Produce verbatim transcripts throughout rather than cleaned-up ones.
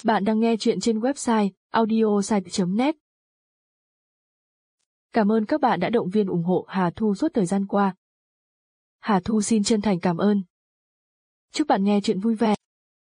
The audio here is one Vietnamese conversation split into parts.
Bạn đang nghe chuyện trên website audiosite chấm net. Cảm ơn các bạn đã động viên ủng hộ Hà Thu suốt thời gian qua. Hà Thu xin chân thành cảm ơn. Chúc bạn nghe chuyện vui vẻ.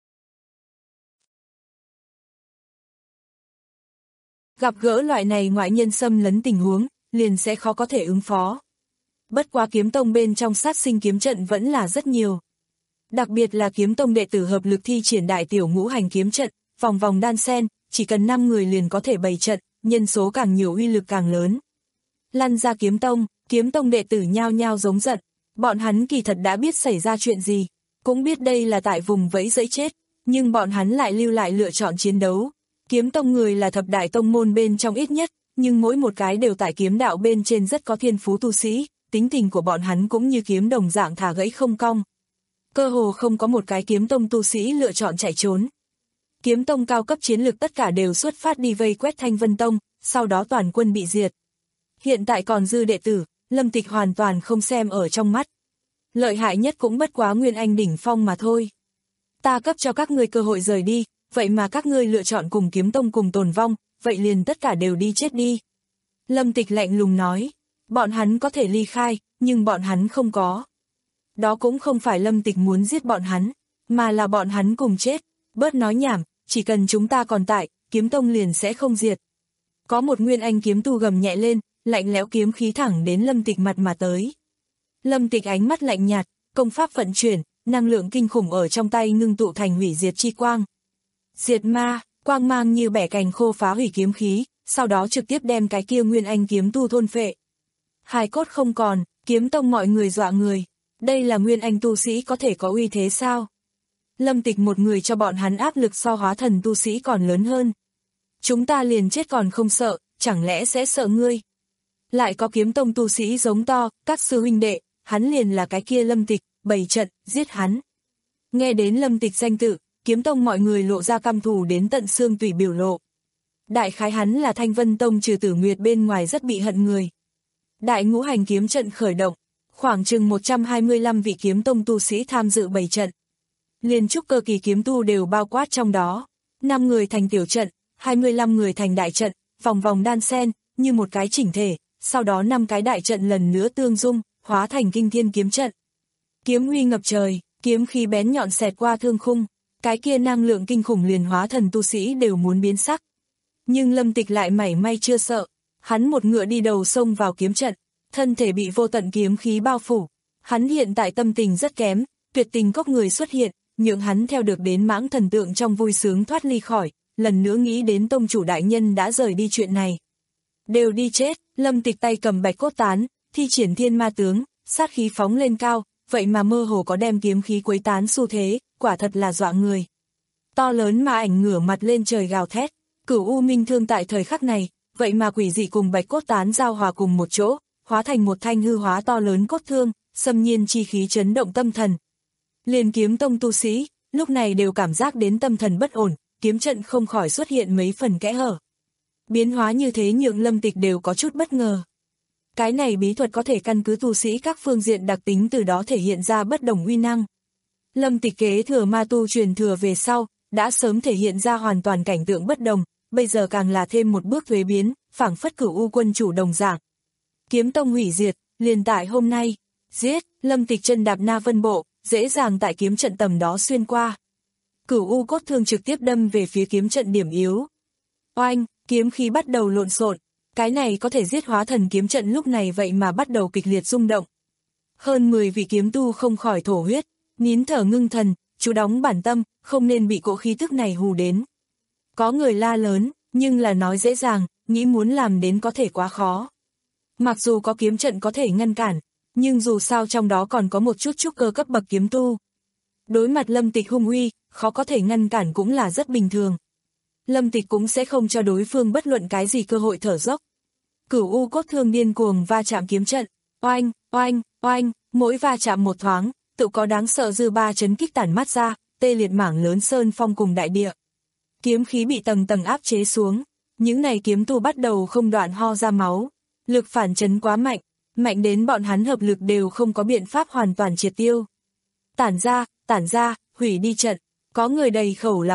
Gặp gỡ loại này ngoại nhân xâm lấn tình huống, liền sẽ khó có thể ứng phó. Bất quá kiếm tông bên trong sát sinh kiếm trận vẫn là rất nhiều. Đặc biệt là kiếm tông đệ tử hợp lực thi triển đại tiểu ngũ hành kiếm trận, vòng vòng đan sen, chỉ cần năm người liền có thể bày trận, nhân số càng nhiều uy lực càng lớn. Lăn ra kiếm tông, kiếm tông đệ tử nhao nhao giống giận, bọn hắn kỳ thật đã biết xảy ra chuyện gì, cũng biết đây là tại vùng vẫy dẫy chết, nhưng bọn hắn lại lưu lại lựa chọn chiến đấu. Kiếm tông người là thập đại tông môn bên trong ít nhất, nhưng mỗi một cái đều tại kiếm đạo bên trên rất có thiên phú tu sĩ, tính tình của bọn hắn cũng như kiếm đồng dạng thả gãy không cong. Cơ hồ không có một cái kiếm tông tu sĩ lựa chọn chạy trốn. Kiếm tông cao cấp chiến lược tất cả đều xuất phát đi vây quét Thanh Vân Tông, sau đó toàn quân bị diệt. Hiện tại còn dư đệ tử, Lâm Tịch hoàn toàn không xem ở trong mắt. Lợi hại nhất cũng bất quá Nguyên Anh đỉnh phong mà thôi. Ta cấp cho các ngươi cơ hội rời đi, vậy mà các ngươi lựa chọn cùng kiếm tông cùng tồn vong, vậy liền tất cả đều đi chết đi. Lâm Tịch lạnh lùng nói, bọn hắn có thể ly khai, nhưng bọn hắn không có. Đó cũng không phải Lâm Tịch muốn giết bọn hắn, mà là bọn hắn cùng chết. Bớt nói nhảm, chỉ cần chúng ta còn tại, kiếm tông liền sẽ không diệt. Có một Nguyên Anh kiếm tu gầm nhẹ lên, lạnh lẽo kiếm khí thẳng đến Lâm Tịch mặt mà tới. Lâm Tịch ánh mắt lạnh nhạt, công pháp vận chuyển, năng lượng kinh khủng ở trong tay ngưng tụ thành hủy diệt chi quang. Diệt ma, quang mang như bẻ cành khô phá hủy kiếm khí, sau đó trực tiếp đem cái kia Nguyên Anh kiếm tu thôn phệ. Hài cốt không còn, kiếm tông mọi người dọa người. Đây là Nguyên Anh tu sĩ có thể có uy thế sao? Lâm Tịch một người cho bọn hắn áp lực so hóa thần tu sĩ còn lớn hơn. Chúng ta liền chết còn không sợ, chẳng lẽ sẽ sợ ngươi? Lại có kiếm tông tu sĩ giống to, các sư huynh đệ, hắn liền là cái kia Lâm Tịch, bày trận, giết hắn. Nghe đến Lâm Tịch danh tự, kiếm tông mọi người lộ ra căm thù đến tận xương tủy biểu lộ. Đại khái hắn là Thanh Vân Tông trừ Tử Nguyệt bên ngoài rất bị hận người. Đại ngũ hành kiếm trận khởi động, khoảng chừng một trăm hai mươi lăm vị kiếm tông tu sĩ tham dự bày trận. Liên trúc cơ kỳ kiếm tu đều bao quát trong đó, năm người thành tiểu trận, hai mươi lăm người thành đại trận, vòng vòng đan sen, như một cái chỉnh thể, sau đó năm cái đại trận lần nữa tương dung, hóa thành kinh thiên kiếm trận. Kiếm huy ngập trời, kiếm khí bén nhọn xẹt qua thương khung, cái kia năng lượng kinh khủng liền hóa thần tu sĩ đều muốn biến sắc. Nhưng Lâm Tịch lại mảy may chưa sợ, hắn một ngựa đi đầu xông vào kiếm trận, thân thể bị vô tận kiếm khí bao phủ. Hắn hiện tại tâm tình rất kém, tuyệt tình cốc người xuất hiện, nhượng hắn theo được đến mãng thần tượng trong vui sướng thoát ly khỏi, lần nữa nghĩ đến tông chủ đại nhân đã rời đi chuyện này. Đều đi chết, Lâm Tịch tay cầm bạch cốt tán, thi triển thiên ma tướng, sát khí phóng lên cao, vậy mà mơ hồ có đem kiếm khí quấy tán xu thế, quả thật là dọa người. To lớn ma ảnh ngửa mặt lên trời gào thét, Cửu U Minh Thương tại thời khắc này, vậy mà quỷ dị cùng bạch cốt tán giao hòa cùng một chỗ, hóa thành một thanh hư hóa to lớn cốt thương, xâm nhiên chi khí chấn động tâm thần. Liền kiếm tông tu sĩ, lúc này đều cảm giác đến tâm thần bất ổn, kiếm trận không khỏi xuất hiện mấy phần kẽ hở. Biến hóa như thế nhượng Lâm Tịch đều có chút bất ngờ. Cái này bí thuật có thể căn cứ tu sĩ các phương diện đặc tính từ đó thể hiện ra bất đồng uy năng. Lâm Tịch kế thừa ma tu truyền thừa về sau, đã sớm thể hiện ra hoàn toàn cảnh tượng bất đồng, bây giờ càng là thêm một bước thuế biến, phảng phất Cửu U quân chủ đồng dạng. Kiếm tông hủy diệt, liền tại hôm nay, giết, Lâm Tịch chân đạp Na Vân Bộ, dễ dàng tại kiếm trận tầm đó xuyên qua. Cửu U cốt thương trực tiếp đâm về phía kiếm trận điểm yếu. Oanh, kiếm khí bắt đầu lộn xộn, cái này có thể giết hóa thần kiếm trận lúc này vậy mà bắt đầu kịch liệt rung động. Hơn mười vị kiếm tu không khỏi thổ huyết, nín thở ngưng thần, chú đóng bản tâm, không nên bị cỗ khí tức này hù đến. Có người la lớn, nhưng là nói dễ dàng, nghĩ muốn làm đến có thể quá khó. Mặc dù có kiếm trận có thể ngăn cản, nhưng dù sao trong đó còn có một chút trúc cơ cấp bậc kiếm tu. Đối mặt Lâm Tịch hung uy, khó có thể ngăn cản cũng là rất bình thường. Lâm Tịch cũng sẽ không cho đối phương bất luận cái gì cơ hội thở dốc. Cửu U cốt thương điên cuồng va chạm kiếm trận, oanh, oanh, oanh, mỗi va chạm một thoáng, tự có đáng sợ dư ba chấn kích tản mắt ra, tê liệt mảng lớn sơn phong cùng đại địa. Kiếm khí bị tầng tầng áp chế xuống, những này kiếm tu bắt đầu không đoạn ho ra máu, lực phản chấn quá mạnh, mạnh đến bọn hắn hợp lực đều không có biện pháp hoàn toàn triệt tiêu. Tản ra, tản ra, hủy đi trận, có người đầy khẩu là huyết,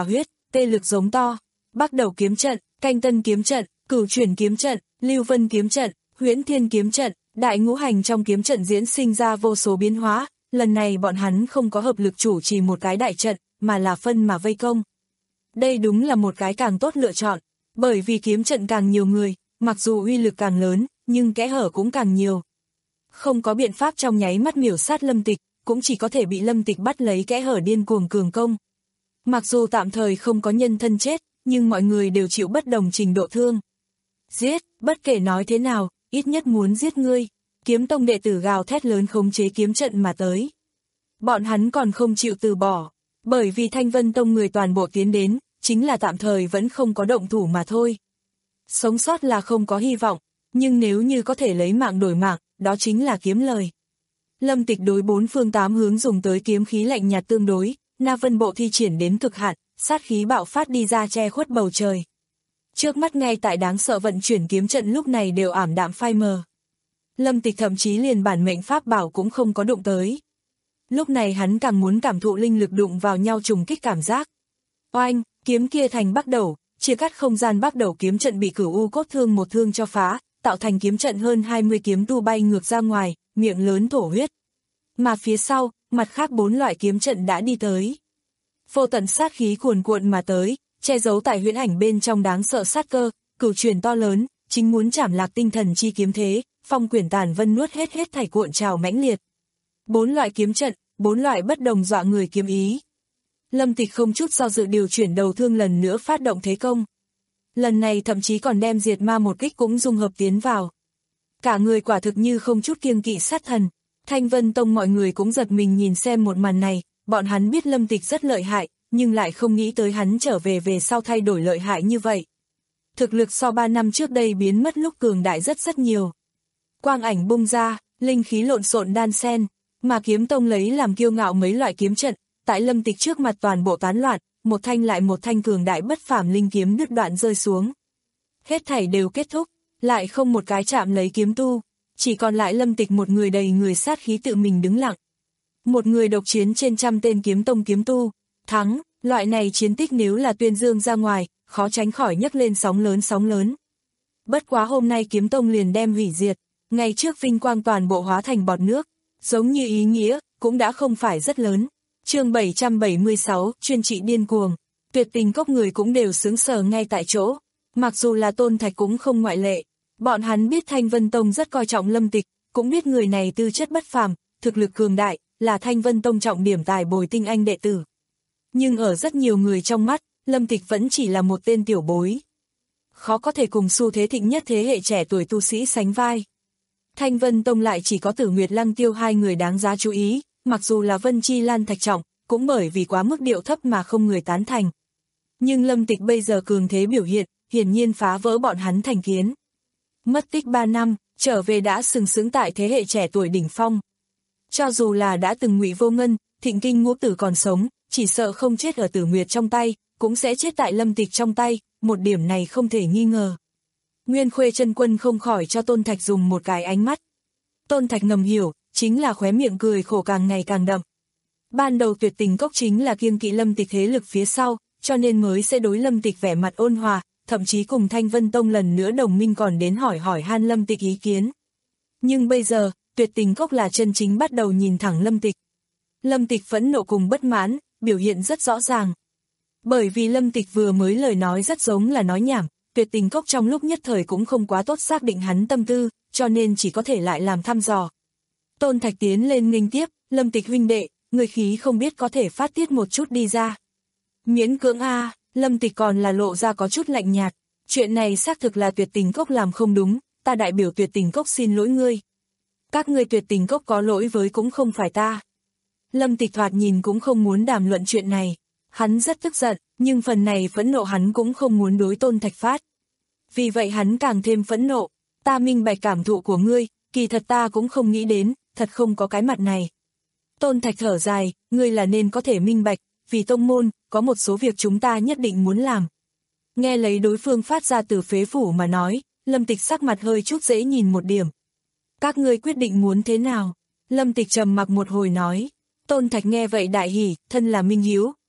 tê lực giống to. Bắc Đầu kiếm trận, Canh Tân kiếm trận, Cửu Chuyển kiếm trận, Lưu Vân kiếm trận, Huyễn Thiên kiếm trận, đại ngũ hành trong kiếm trận diễn sinh ra vô số biến hóa, lần này bọn hắn không có hợp lực chủ trì một cái đại trận, mà là phân mà vây công. Đây đúng là một cái càng tốt lựa chọn, bởi vì kiếm trận càng nhiều người, mặc dù uy lực càng lớn, nhưng kẽ hở cũng càng nhiều. Không có biện pháp trong nháy mắt miểu sát Lâm Tịch, cũng chỉ có thể bị Lâm Tịch bắt lấy kẽ hở điên cuồng cường công. Mặc dù tạm thời không có nhân thân chết, nhưng mọi người đều chịu bất đồng trình độ thương. Giết, bất kể nói thế nào, ít nhất muốn giết ngươi. Kiếm tông đệ tử gào thét lớn khống chế kiếm trận mà tới. Bọn hắn còn không chịu từ bỏ, bởi vì Thanh Vân Tông người toàn bộ tiến đến, chính là tạm thời vẫn không có động thủ mà thôi. Sống sót là không có hy vọng, nhưng nếu như có thể lấy mạng đổi mạng, đó chính là kiếm lời. Lâm Tịch đối bốn phương tám hướng dùng tới kiếm khí lạnh nhạt tương đối, Na Vân Bộ thi triển đến cực hạn, sát khí bạo phát đi ra che khuất bầu trời. Trước mắt ngay tại đáng sợ vận chuyển kiếm trận lúc này đều ảm đạm phai mờ. Lâm Tịch thậm chí liền bản mệnh pháp bảo cũng không có đụng tới. Lúc này hắn càng muốn cảm thụ linh lực đụng vào nhau trùng kích cảm giác. Oanh, kiếm kia thành Bắc Đầu, chia cắt không gian Bắc Đầu kiếm trận bị Cửu U cốt thương một thương cho phá, tạo thành kiếm trận hơn hai mươi kiếm tu bay ngược ra ngoài, miệng lớn thổ huyết. Mà phía sau, mặt khác bốn loại kiếm trận đã đi tới. Vô tận sát khí cuồn cuộn mà tới, che giấu tại huyễn ảnh bên trong đáng sợ sát cơ, cửu truyền to lớn, chính muốn chảm lạc tinh thần chi kiếm thế, phong quyển tàn vân nuốt hết hết thảy cuộn trào mãnh liệt. Bốn loại kiếm trận, bốn loại bất đồng dọa người kiếm ý. Lâm Tịch không chút do dự điều chuyển đầu thương lần nữa phát động thế công. Lần này thậm chí còn đem diệt ma một kích cũng dung hợp tiến vào. Cả người quả thực như không chút kiêng kỵ sát thần. Thanh Vân Tông mọi người cũng giật mình nhìn xem một màn này, bọn hắn biết Lâm Tịch rất lợi hại, nhưng lại không nghĩ tới hắn trở về về sau thay đổi lợi hại như vậy. Thực lực so ba năm trước đây biến mất lúc cường đại rất rất nhiều. Quang ảnh bung ra, linh khí lộn xộn đan xen, mà kiếm tông lấy làm kiêu ngạo mấy loại kiếm trận, tại Lâm Tịch trước mặt toàn bộ tán loạn, một thanh lại một thanh cường đại bất phàm linh kiếm đứt đoạn rơi xuống. Hết thảy đều kết thúc, lại không một cái chạm lấy kiếm tu, chỉ còn lại Lâm Tịch một người đầy người sát khí tự mình đứng lặng. Một người độc chiến trên trăm tên kiếm tông kiếm tu, thắng, loại này chiến tích nếu là tuyên dương ra ngoài, khó tránh khỏi nhấc lên sóng lớn sóng lớn. Bất quá hôm nay kiếm tông liền đem hủy diệt, ngày trước vinh quang toàn bộ hóa thành bọt nước, giống như ý nghĩa, cũng đã không phải rất lớn. Chương bảy trăm bảy mươi sáu, chuyên trị điên cuồng, Tuyệt Tình Cốc người cũng đều sướng sờ ngay tại chỗ, mặc dù là Tôn Thạch cũng không ngoại lệ. Bọn hắn biết Thanh Vân Tông rất coi trọng Lâm Tịch, cũng biết người này tư chất bất phàm, thực lực cường đại, là Thanh Vân Tông trọng điểm tài bồi tinh anh đệ tử. Nhưng ở rất nhiều người trong mắt, Lâm Tịch vẫn chỉ là một tên tiểu bối. Khó có thể cùng xu thế thịnh nhất thế hệ trẻ tuổi tu sĩ sánh vai. Thanh Vân Tông lại chỉ có Tử Nguyệt Lăng Tiêu hai người đáng giá chú ý, mặc dù là Vân Chi Lan Thạch Trọng, cũng bởi vì quá mức điệu thấp mà không người tán thành. Nhưng Lâm Tịch bây giờ cường thế biểu hiện, hiển nhiên phá vỡ bọn hắn thành kiến. Mất tích ba năm, trở về đã sừng sững tại thế hệ trẻ tuổi đỉnh phong. Cho dù là đã từng Ngụy Vô Ngân, Thịnh Kinh Ngũ Tử còn sống, chỉ sợ không chết ở Tử Nguyệt trong tay, cũng sẽ chết tại Lâm Tịch trong tay, một điểm này không thể nghi ngờ. Nguyên Khuê chân quân không khỏi cho Tôn Thạch dùng một cái ánh mắt. Tôn Thạch ngầm hiểu, chính là khóe miệng cười khổ càng ngày càng đậm. Ban đầu Tuyệt Tình Cốc chính là kiêng kỵ Lâm Tịch thế lực phía sau, cho nên mới sẽ đối Lâm Tịch vẻ mặt ôn hòa, thậm chí cùng Thanh Vân Tông lần nữa đồng minh còn đến hỏi hỏi han Lâm Tịch ý kiến. Nhưng bây giờ, Tuyệt Tình Cốc là chân chính bắt đầu nhìn thẳng Lâm Tịch. Lâm Tịch phẫn nộ cùng bất mãn, biểu hiện rất rõ ràng. Bởi vì Lâm Tịch vừa mới lời nói rất giống là nói nhảm, Tuyệt Tình Cốc trong lúc nhất thời cũng không quá tốt xác định hắn tâm tư, cho nên chỉ có thể lại làm thăm dò. Tôn Thạch tiến lên nghênh tiếp, Lâm Tịch huynh đệ, người khí không biết có thể phát tiết một chút đi ra. Miễn cưỡng a, Lâm Tịch còn là lộ ra có chút lạnh nhạt, chuyện này xác thực là Tuyệt Tình Cốc làm không đúng, ta đại biểu Tuyệt Tình Cốc xin lỗi ngươi. Các ngươi Tuyệt Tình Cốc có lỗi với cũng không phải ta. Lâm Tịch thoạt nhìn cũng không muốn đàm luận chuyện này, hắn rất tức giận, nhưng phần này phẫn nộ hắn cũng không muốn đối Tôn Thạch phát. Vì vậy hắn càng thêm phẫn nộ, ta minh bạch cảm thụ của ngươi, kỳ thật ta cũng không nghĩ đến, thật không có cái mặt này. Tôn Thạch thở dài, ngươi là nên có thể minh bạch, vì tông môn, có một số việc chúng ta nhất định muốn làm. Nghe lấy đối phương phát ra từ phế phủ mà nói, Lâm Tịch sắc mặt hơi chút dễ nhìn một điểm. Các ngươi quyết định muốn thế nào? Lâm Tịch trầm mặc một hồi nói. Tôn Thạch nghe vậy đại hỉ, thân là minh hiếu,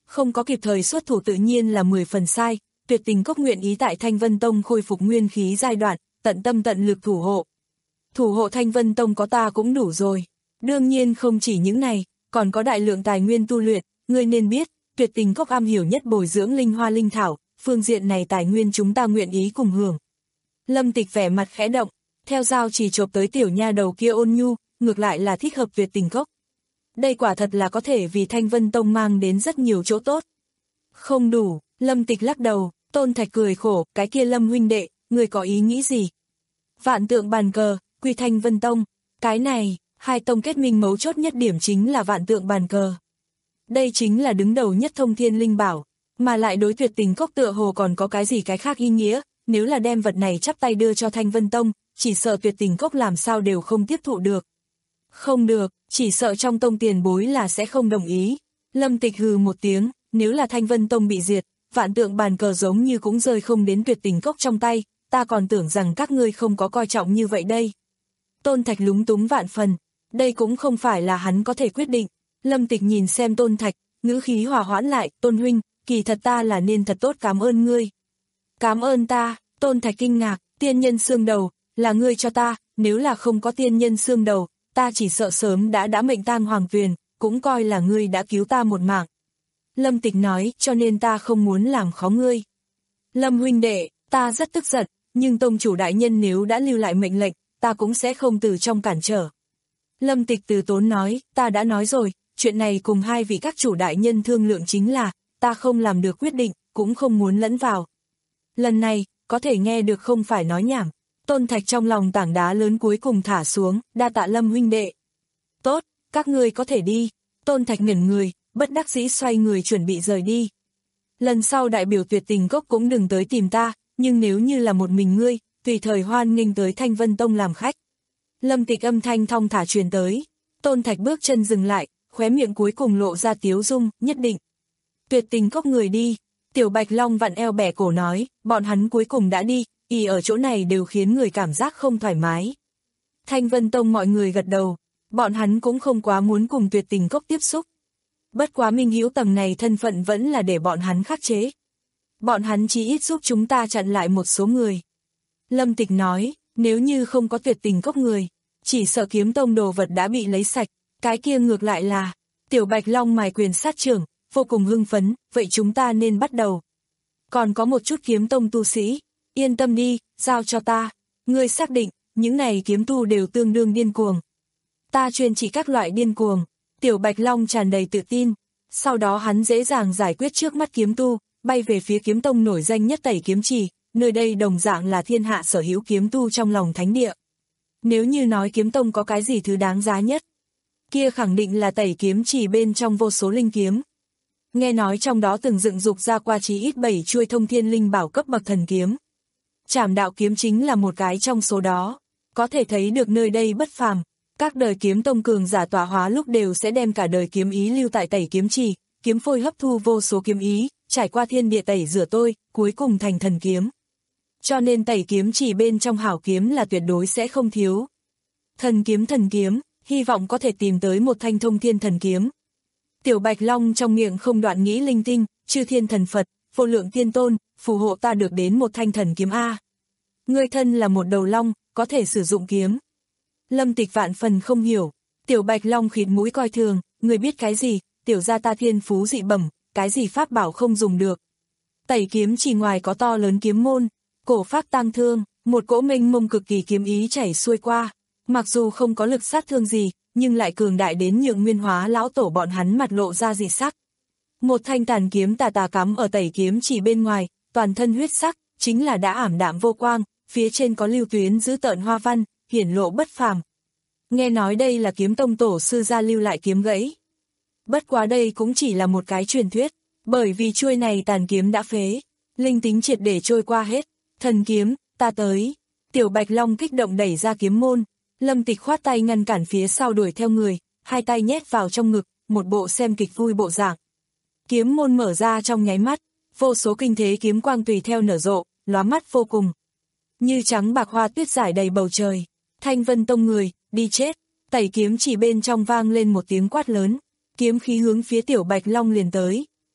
không có kịp thời xuất thủ tự nhiên là mười phần sai, Tuyệt Tình Cốc nguyện ý tại Thanh Vân Tông khôi phục nguyên khí giai đoạn, tận tâm tận lực thủ hộ. Thủ hộ Thanh Vân Tông có ta cũng đủ rồi. Đương nhiên không chỉ những này, còn có đại lượng tài nguyên tu luyện, ngươi nên biết, Tuyệt Tình Cốc am hiểu nhất bồi dưỡng linh hoa linh thảo, phương diện này tài nguyên chúng ta nguyện ý cùng hưởng. Lâm Tịch vẻ mặt khẽ động, theo dao chỉ chộp tới tiểu nha đầu kia ôn nhu, ngược lại là thích hợp Tuyệt Tình Cốc. Đây quả thật là có thể vì Thanh Vân Tông mang đến rất nhiều chỗ tốt. Không đủ, Lâm Tịch lắc đầu, Tôn Thạch cười khổ, cái kia Lâm huynh đệ, người có ý nghĩ gì? Vạn tượng bàn cờ, quy Thanh Vân Tông, cái này, hai tông kết minh mấu chốt nhất điểm chính là vạn tượng bàn cờ. Đây chính là đứng đầu nhất thông thiên linh bảo, mà lại đối Tuyệt Tình Cốc tựa hồ còn có cái gì cái khác ý nghĩa, nếu là đem vật này chắp tay đưa cho Thanh Vân Tông, chỉ sợ Tuyệt Tình Cốc làm sao đều không tiếp thụ được. Không được, chỉ sợ trong tông tiền bối là sẽ không đồng ý. Lâm Tịch hừ một tiếng, nếu là Thanh Vân Tông bị diệt, vạn tượng bàn cờ giống như cũng rơi không đến Tuyệt Tình Cốc trong tay, ta còn tưởng rằng các ngươi không có coi trọng như vậy đây. Tôn Thạch lúng túng vạn phần, đây cũng không phải là hắn có thể quyết định. Lâm Tịch nhìn xem Tôn Thạch, ngữ khí hòa hoãn lại, Tôn huynh, kỳ thật ta là nên thật tốt cảm ơn ngươi. Cảm ơn ta, Tôn Thạch kinh ngạc, tiên nhân xương đầu, là ngươi cho ta, nếu là không có tiên nhân xương đầu, ta chỉ sợ sớm đã đã mệnh tang hoàng tuyền, cũng coi là ngươi đã cứu ta một mạng. Lâm Tịch nói, cho nên ta không muốn làm khó ngươi. Lâm huynh đệ, ta rất tức giận, nhưng tông chủ đại nhân nếu đã lưu lại mệnh lệnh, ta cũng sẽ không từ trong cản trở. Lâm Tịch từ tốn nói, ta đã nói rồi, chuyện này cùng hai vị các chủ đại nhân thương lượng chính là, ta không làm được quyết định, cũng không muốn lẫn vào. Lần này, có thể nghe được không phải nói nhảm. Tôn Thạch trong lòng tảng đá lớn cuối cùng thả xuống, đa tạ Lâm huynh đệ. Tốt, các ngươi có thể đi. Tôn Thạch ngẩn người, bất đắc dĩ xoay người chuẩn bị rời đi. Lần sau đại biểu Tuyệt Tình Cốc cũng đừng tới tìm ta, nhưng nếu như là một mình ngươi, tùy thời hoan nghênh tới Thanh Vân Tông làm khách. Lâm Tịch âm thanh thong thả truyền tới. Tôn Thạch bước chân dừng lại, khóe miệng cuối cùng lộ ra tiếu dung, nhất định. Tuyệt Tình Cốc người đi. Tiểu Bạch Long vặn eo bẻ cổ nói, bọn hắn cuối cùng đã đi, y ở chỗ này đều khiến người cảm giác không thoải mái. Thanh Vân Tông mọi người gật đầu, bọn hắn cũng không quá muốn cùng Tuyệt Tình Cốc tiếp xúc. Bất quá Minh Hữu tầng này thân phận vẫn là để bọn hắn khắc chế. Bọn hắn chỉ ít giúp chúng ta chặn lại một số người. Lâm Tịch nói, nếu như không có Tuyệt Tình Cốc người, chỉ sợ Kiếm Tông đồ vật đã bị lấy sạch, cái kia ngược lại là, Tiểu Bạch Long mài quyền sát trưởng, vô cùng hưng phấn, vậy chúng ta nên bắt đầu. Còn có một chút Kiếm Tông tu sĩ, yên tâm đi, giao cho ta, ngươi xác định, những này kiếm tu đều tương đương điên cuồng. Ta chuyên chỉ các loại điên cuồng, Tiểu Bạch Long tràn đầy tự tin, sau đó hắn dễ dàng giải quyết trước mắt kiếm tu, bay về phía Kiếm Tông nổi danh nhất Tẩy Kiếm Trì, nơi đây đồng dạng là thiên hạ sở hữu kiếm tu trong lòng thánh địa. Nếu như nói Kiếm Tông có cái gì thứ đáng giá nhất, kia khẳng định là Tẩy Kiếm Trì bên trong vô số linh kiếm. Nghe nói trong đó từng dựng dục ra qua chí ít bảy chuôi thông thiên linh bảo cấp bậc thần kiếm. Trảm đạo kiếm chính là một cái trong số đó, có thể thấy được nơi đây bất phàm. Các đời kiếm tông cường giả tọa hóa lúc đều sẽ đem cả đời kiếm ý lưu tại Tẩy Kiếm Trì, kiếm phôi hấp thu vô số kiếm ý, trải qua thiên địa tẩy rửa tôi, cuối cùng thành thần kiếm. Cho nên Tẩy Kiếm Trì bên trong hảo kiếm là tuyệt đối sẽ không thiếu. Thần kiếm thần kiếm, hy vọng có thể tìm tới một thanh thông thiên thần kiếm. Tiểu Bạch Long trong miệng không đoạn nghĩ linh tinh, chư thiên thần Phật, vô lượng tiên tôn, phù hộ ta được đến một thanh thần kiếm A. Ngươi thân là một đầu long, có thể sử dụng kiếm. Lâm Tịch vạn phần không hiểu, Tiểu Bạch Long khịt mũi coi thường, ngươi biết cái gì, tiểu gia ta thiên phú dị bẩm, cái gì pháp bảo không dùng được. Tẩy Kiếm Trì ngoài có to lớn kiếm môn, cổ phác tang thương, một cỗ mênh mông cực kỳ kiếm ý chảy xuôi qua, mặc dù không có lực sát thương gì, nhưng lại cường đại đến nhượng Nguyên Hóa lão tổ bọn hắn mặt lộ ra dị sắc. Một thanh tàn kiếm tà tà cắm ở Tẩy Kiếm Trì bên ngoài, toàn thân huyết sắc, chính là đã ảm đạm vô quang, phía trên có lưu tuyến giữ tợn hoa văn, hiển lộ bất phàm. Nghe nói đây là Kiếm Tông tổ sư gia lưu lại kiếm gãy. Bất quá đây cũng chỉ là một cái truyền thuyết, bởi vì chuôi này tàn kiếm đã phế, linh tính triệt để trôi qua hết. Thần kiếm, ta tới. Tiểu Bạch Long kích động đẩy ra kiếm môn, Lâm Tịch khoát tay ngăn cản phía sau đuổi theo người, hai tay nhét vào trong ngực, một bộ xem kịch vui bộ dạng. Kiếm môn mở ra trong nháy mắt, vô số kinh thế kiếm quang tùy theo nở rộ, lóa mắt vô cùng. Như trắng bạc hoa tuyết rải đầy bầu trời. Thanh Vân Tông người, đi chết. Tẩy Kiếm Trì bên trong vang lên một tiếng quát lớn, kiếm khí hướng phía Tiểu Bạch Long liền tới.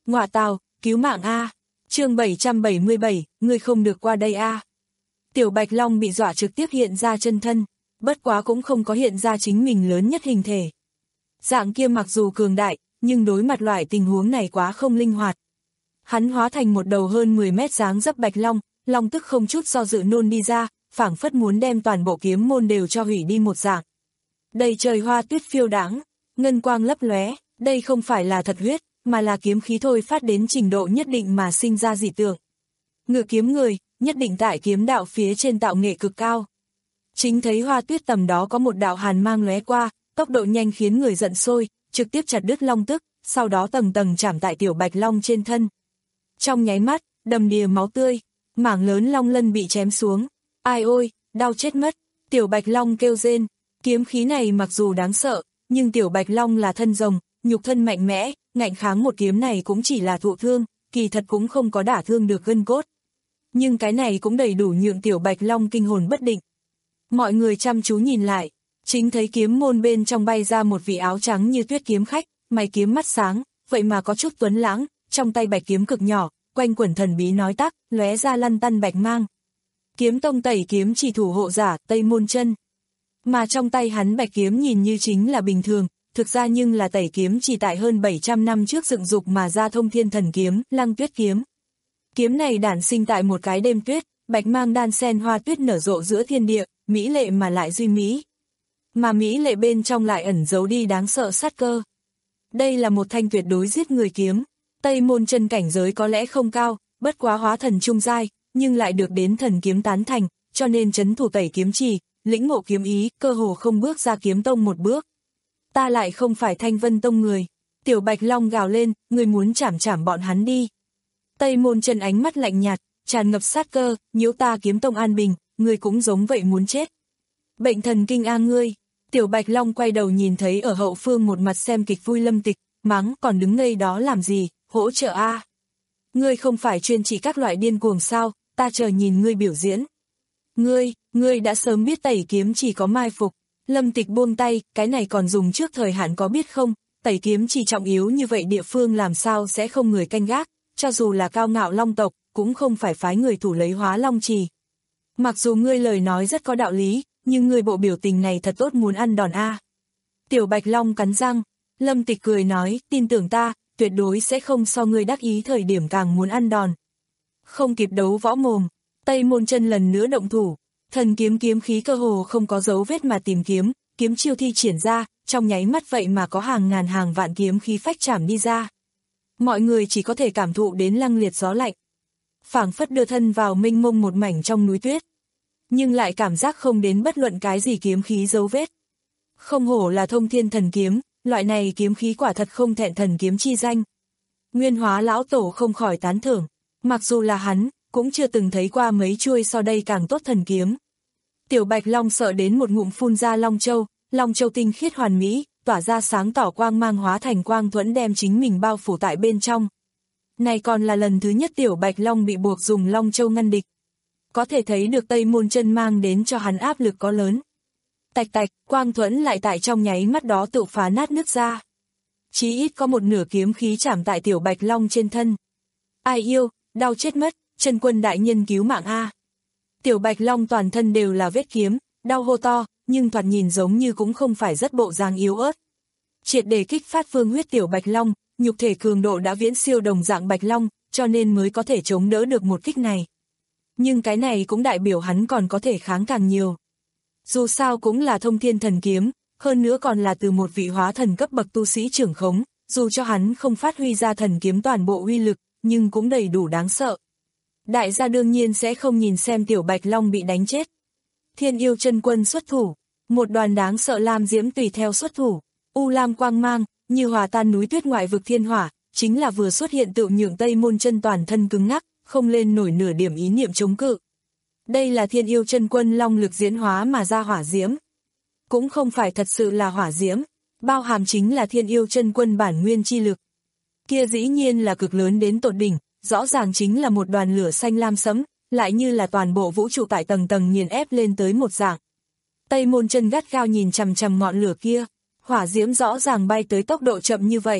Ngọa tào, cứu mạng a. Chương bảy trăm bảy mươi bảy, ngươi không được qua đây a. Tiểu Bạch Long bị dọa trực tiếp hiện ra chân thân, bất quá cũng không có hiện ra chính mình lớn nhất hình thể. Dạng kia mặc dù cường đại, nhưng đối mặt loại tình huống này quá không linh hoạt. Hắn hóa thành một đầu hơn mười mét dáng dấp Bạch Long, long tức không chút do dự nôn đi ra, phảng phất muốn đem toàn bộ kiếm môn đều cho hủy đi một dạng. Đầy trời hoa tuyết phiêu đãng, ngân quang lấp lóe, đây không phải là thật huyết, mà là kiếm khí thôi phát đến trình độ nhất định mà sinh ra dị tượng. Ngự kiếm người, nhất định tại kiếm đạo phía trên tạo nghệ cực cao. Chính thấy hoa tuyết tầm đó có một đạo hàn mang lóe qua, tốc độ nhanh khiến người giận sôi, trực tiếp chặt đứt long tức, sau đó tầng tầng chạm tại tiểu Bạch Long trên thân. Trong nháy mắt, đầm đìa máu tươi, mảng lớn long lân bị chém xuống. Ai ôi, đau chết mất, tiểu Bạch Long kêu rên. Kiếm khí này mặc dù đáng sợ, nhưng tiểu Bạch Long là thân rồng, nhục thân mạnh mẽ, ngạnh kháng một kiếm này cũng chỉ là thụ thương, kỳ thật cũng không có đả thương được gân cốt. Nhưng cái này cũng đầy đủ nhượng tiểu Bạch Long kinh hồn bất định. Mọi người chăm chú nhìn lại, chính thấy kiếm môn bên trong bay ra một vị áo trắng như tuyết kiếm khách, mày kiếm mắt sáng, vậy mà có chút tuấn lãng, trong tay bạch kiếm cực nhỏ, quanh quẩn thần bí nói tắc, lóe ra lăn tăn bạch mang. Kiếm tông tẩy kiếm chỉ thủ hộ giả, Tây Môn Chân. Mà trong tay hắn bạch kiếm nhìn như chính là bình thường, thực ra nhưng là tẩy kiếm chỉ tại hơn bảy trăm năm trước dựng dục mà ra thông thiên thần kiếm, Lăng Tuyết kiếm. Kiếm này đản sinh tại một cái đêm tuyết, bạch mang đan sen hoa tuyết nở rộ giữa thiên địa, mỹ lệ mà lại duy mỹ. Mà mỹ lệ bên trong lại ẩn giấu đi đáng sợ sát cơ. Đây là một thanh tuyệt đối giết người kiếm, Tây Môn Chân cảnh giới có lẽ không cao, bất quá hóa thần trung giai, nhưng lại được đến thần kiếm tán thành, cho nên trấn thủ tẩy kiếm trì, lĩnh ngộ kiếm ý, cơ hồ không bước ra kiếm tông một bước. Ta lại không phải Thanh Vân tông người. Tiểu Bạch Long gào lên, người muốn chảm chảm bọn hắn đi. Tây Môn Chân ánh mắt lạnh nhạt, tràn ngập sát cơ, nhiễu ta kiếm tông an bình, người cũng giống vậy muốn chết. Bệnh thần kinh a ngươi. Tiểu Bạch Long quay đầu nhìn thấy ở hậu phương một mặt xem kịch vui Lâm Tịch, mắng còn đứng ngây đó làm gì, hỗ trợ a. Ngươi không phải chuyên trị các loại điên cuồng sao, ta chờ nhìn ngươi biểu diễn. Ngươi, ngươi đã sớm biết tẩy kiếm chỉ có mai phục. Lâm Tịch buông tay, cái này còn dùng trước thời hạn có biết không, tẩy kiếm chỉ trọng yếu như vậy địa phương làm sao sẽ không người canh gác, cho dù là cao ngạo long tộc, cũng không phải phái người thủ lấy hóa long trì. Mặc dù ngươi lời nói rất có đạo lý, nhưng ngươi bộ biểu tình này thật tốt muốn ăn đòn a. Tiểu Bạch Long cắn răng, Lâm Tịch cười nói, tin tưởng ta, tuyệt đối sẽ không so ngươi đắc ý thời điểm càng muốn ăn đòn. Không kịp đấu võ mồm, Tây Môn Chân lần nữa động thủ, thần kiếm kiếm khí cơ hồ không có dấu vết mà tìm kiếm, kiếm chiêu thi triển ra, trong nháy mắt vậy mà có hàng ngàn hàng vạn kiếm khí phách chảm đi ra. Mọi người chỉ có thể cảm thụ đến lăng liệt gió lạnh. Phảng phất đưa thân vào mênh mông một mảnh trong núi tuyết. Nhưng lại cảm giác không đến bất luận cái gì kiếm khí dấu vết. Không hổ là thông thiên thần kiếm, loại này kiếm khí quả thật không thẹn thần kiếm chi danh. Nguyên Hóa lão tổ không khỏi tán thưởng, mặc dù là hắn, cũng chưa từng thấy qua mấy chuôi so đây càng tốt thần kiếm. Tiểu Bạch Long sợ đến một ngụm phun ra Long Châu, Long Châu tinh khiết hoàn mỹ, tỏa ra sáng tỏ quang mang hóa thành quang thuẫn đem chính mình bao phủ tại bên trong. Này còn là lần thứ nhất Tiểu Bạch Long bị buộc dùng Long Châu ngăn địch. Có thể thấy được Tây Môn Chân mang đến cho hắn áp lực có lớn. Tạch tạch, quang thuẫn lại tại trong nháy mắt đó tự phá nát nứt ra. Chí ít có một nửa kiếm khí chạm tại Tiểu Bạch Long trên thân. Ai yêu, đau chết mất, Chân Quân đại nhân cứu mạng a. Tiểu Bạch Long toàn thân đều là vết kiếm, đau hô to, nhưng thoạt nhìn giống như cũng không phải rất bộ dáng yếu ớt. Triệt để kích phát phương huyết Tiểu Bạch Long, nhục thể cường độ đã viễn siêu đồng dạng Bạch Long, cho nên mới có thể chống đỡ được một kích này. Nhưng cái này cũng đại biểu hắn còn có thể kháng càng nhiều. Dù sao cũng là thông thiên thần kiếm, hơn nữa còn là từ một vị hóa thần cấp bậc tu sĩ trưởng khống, dù cho hắn không phát huy ra thần kiếm toàn bộ uy lực, nhưng cũng đầy đủ đáng sợ. Đại gia đương nhiên sẽ không nhìn xem Tiểu Bạch Long bị đánh chết. Thiên Yêu Chân Quân xuất thủ, một đoàn đáng sợ lam diễm tùy theo xuất thủ, u lam quang mang, như hòa tan núi tuyết ngoại vực thiên hỏa, chính là vừa xuất hiện tự nhượng Tây Môn Chân toàn thân cứng ngắc, không lên nổi nửa điểm ý niệm chống cự. Đây là Thiên Yêu Chân Quân long lực diễn hóa mà ra hỏa diễm. Cũng không phải thật sự là hỏa diễm, bao hàm chính là Thiên Yêu Chân Quân bản nguyên chi lực. Kia dĩ nhiên là cực lớn đến tột đỉnh, rõ ràng chính là một đoàn lửa xanh lam sẫm, lại như là toàn bộ vũ trụ tại tầng tầng nghiền ép lên tới một dạng. Tây Môn Chân gắt gao nhìn chằm chằm ngọn lửa kia, hỏa diễm rõ ràng bay tới tốc độ chậm như vậy,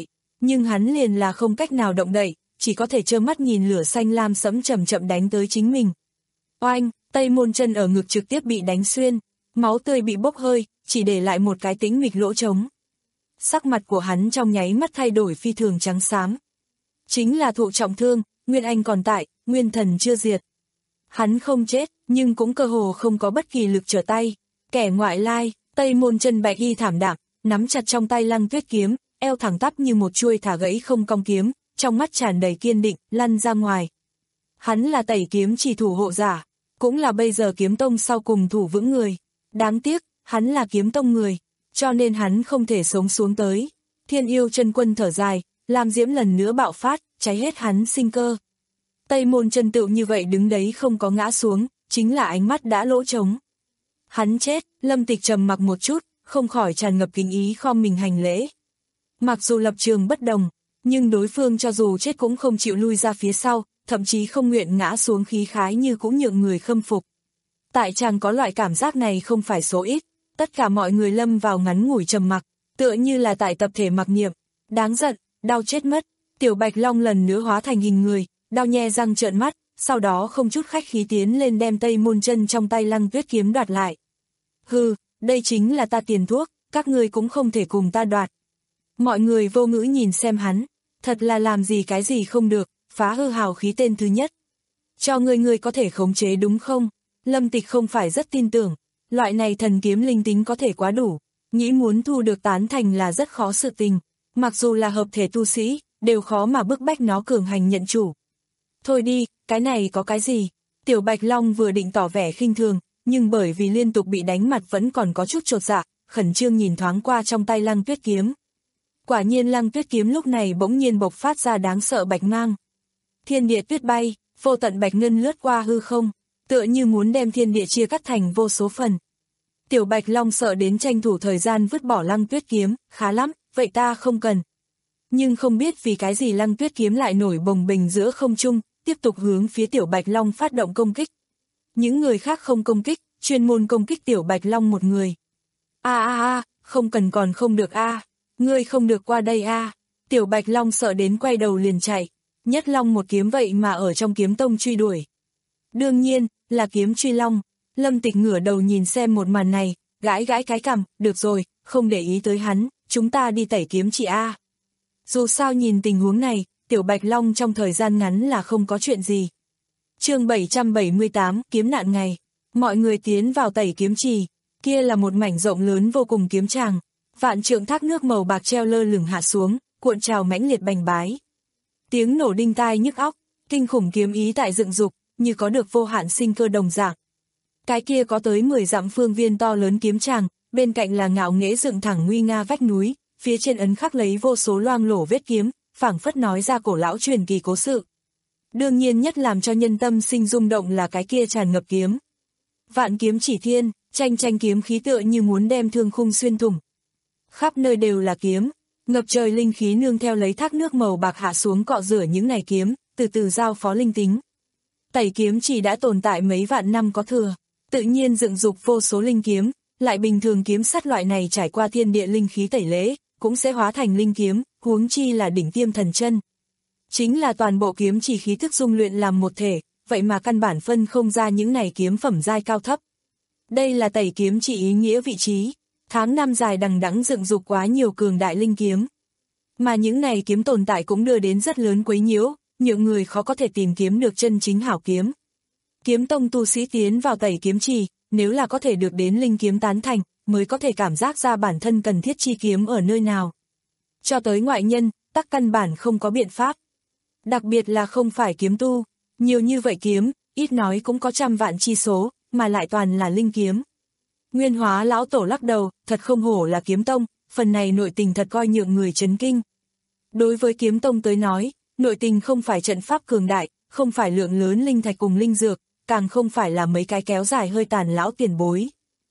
nhưng hắn liền là không cách nào động đậy, chỉ có thể trơ mắt nhìn lửa xanh lam sẫm chậm chậm đánh tới chính mình. Oanh, Tây Môn Chân ở ngực trực tiếp bị đánh xuyên, máu tươi bị bốc hơi, chỉ để lại một cái tĩnh mịch lỗ trống. Sắc mặt của hắn trong nháy mắt thay đổi phi thường trắng xám. Chính là thụ trọng thương, Nguyên Anh còn tại, Nguyên Thần chưa diệt. Hắn không chết, nhưng cũng cơ hồ không có bất kỳ lực trở tay. Kẻ ngoại lai, Tây Môn Chân bạch y thảm đạm, nắm chặt trong tay Lăng Tuyết kiếm, eo thẳng tắp như một chuôi thả gãy không cong kiếm, trong mắt tràn đầy kiên định, lăn ra ngoài. Hắn là Tẩy Kiếm Chỉ thủ hộ giả, cũng là bây giờ kiếm tông sau cùng thủ vững người. Đáng tiếc, hắn là kiếm tông người, cho nên hắn không thể sống xuống tới. Thiên Yêu Chân Quân thở dài, Lam Diễm lần nữa bạo phát, cháy hết hắn sinh cơ. Tây Môn Chân tựu như vậy đứng đấy không có ngã xuống, chính là ánh mắt đã lỗ trống. Hắn chết, Lâm Tịch trầm mặc một chút, không khỏi tràn ngập kính ý khom mình hành lễ. Mặc dù lập trường bất đồng, nhưng đối phương cho dù chết cũng không chịu lui ra phía sau, thậm chí không nguyện ngã xuống khí khái như cũng nhượng người khâm phục. Tại chàng có loại cảm giác này không phải số ít, tất cả mọi người lâm vào ngắn ngủi trầm mặc, tựa như là tại tập thể mặc niệm. Đáng giận, đau chết mất. Tiểu Bạch Long lần nữa hóa thành hình người, đau nhe răng trợn mắt, sau đó không chút khách khí tiến lên đem Tây Môn Chân trong tay Lăng Tuyết kiếm đoạt lại. Hừ, đây chính là ta tiền thuốc, các ngươi cũng không thể cùng ta đoạt. Mọi người vô ngữ nhìn xem hắn, thật là làm gì cái gì không được, phá hư hào khí tên thứ nhất. Cho ngươi ngươi có thể khống chế đúng không? Lâm Tịch không phải rất tin tưởng, loại này thần kiếm linh tính có thể quá đủ, nghĩ muốn thu được tán thành là rất khó sự tình, mặc dù là hợp thể tu sĩ, đều khó mà bức bách nó cường hành nhận chủ. Thôi đi, cái này có cái gì? Tiểu Bạch Long vừa định tỏ vẻ khinh thường, nhưng bởi vì liên tục bị đánh mặt vẫn còn có chút chột dạ, khẩn trương nhìn thoáng qua trong tay Lăng Tuyết kiếm. Quả nhiên Lăng Tuyết kiếm lúc này bỗng nhiên bộc phát ra đáng sợ bạch mang. Thiên địa tuyết bay, vô tận bạch ngân lướt qua hư không, tựa như muốn đem thiên địa chia cắt thành vô số phần. Tiểu Bạch Long sợ đến tranh thủ thời gian vứt bỏ Lăng Tuyết kiếm, khá lắm, vậy ta không cần. Nhưng không biết vì cái gì Lăng Tuyết kiếm lại nổi bồng bềnh giữa không trung, tiếp tục hướng phía Tiểu Bạch Long phát động công kích. Những người khác không công kích, chuyên môn công kích Tiểu Bạch Long một người. A a a, không cần còn không được a, ngươi không được qua đây a. Tiểu Bạch Long sợ đến quay đầu liền chạy, Nhất Long một kiếm vậy mà ở trong kiếm tông truy đuổi. Đương nhiên, là kiếm truy long. Lâm Tịch ngửa đầu nhìn xem một màn này, gãi gãi cái cằm, được rồi, không để ý tới hắn, chúng ta đi tẩy kiếm chị a. Dù sao nhìn tình huống này, Tiểu Bạch Long trong thời gian ngắn là không có chuyện gì. Chương bảy trăm bảy mươi tám, kiếm nạn ngày. Mọi người tiến vào tẩy kiếm trì, kia là một mảnh rộng lớn vô cùng kiếm tràng, vạn trượng thác nước màu bạc treo lơ lửng hạ xuống, cuộn trào mãnh liệt bành bái. Tiếng nổ đinh tai nhức óc, kinh khủng kiếm ý tại dựng dục, như có được vô hạn sinh cơ đồng dạng. Cái kia có tới mười dặm phương viên to lớn kiếm tràng, bên cạnh là ngạo nghễ dựng thẳng nguy nga vách núi, phía trên ấn khắc lấy vô số loang lổ vết kiếm, phảng phất nói ra cổ lão truyền kỳ cố sự. Đương nhiên nhất làm cho nhân tâm sinh rung động là cái kia tràn ngập kiếm. Vạn kiếm chỉ thiên, tranh tranh kiếm khí tựa như muốn đem thương khung xuyên thủng. Khắp nơi đều là kiếm, ngập trời linh khí nương theo lấy thác nước màu bạc hạ xuống cọ rửa những này kiếm, từ từ giao phó linh tính. Tẩy kiếm chỉ đã tồn tại mấy vạn năm có thừa, tự nhiên dựng dục vô số linh kiếm, lại bình thường kiếm sắt loại này trải qua thiên địa linh khí tẩy lễ, cũng sẽ hóa thành linh kiếm, huống chi là đỉnh tiêm thần chân. Chính là toàn bộ kiếm chỉ khí thức dung luyện làm một thể, vậy mà căn bản phân không ra những này kiếm phẩm giai cao thấp. Đây là tẩy kiếm chỉ ý nghĩa vị trí, tháng năm dài đằng đẵng dựng dục quá nhiều cường đại linh kiếm. Mà những này kiếm tồn tại cũng đưa đến rất lớn quấy nhiễu, những người khó có thể tìm kiếm được chân chính hảo kiếm. Kiếm tông tu sĩ tiến vào tẩy kiếm trì, nếu là có thể được đến linh kiếm tán thành, mới có thể cảm giác ra bản thân cần thiết chi kiếm ở nơi nào. Cho tới ngoại nhân, tắc căn bản không có biện pháp. Đặc biệt là không phải kiếm tu, nhiều như vậy kiếm, ít nói cũng có trăm vạn chi số, mà lại toàn là linh kiếm. Nguyên Hóa lão tổ lắc đầu, thật không hổ là kiếm tông, phần này nội tình thật coi nhượng người chấn kinh. Đối với kiếm tông tới nói, nội tình không phải trận pháp cường đại, không phải lượng lớn linh thạch cùng linh dược, càng không phải là mấy cái kéo dài hơi tàn lão tiền bối.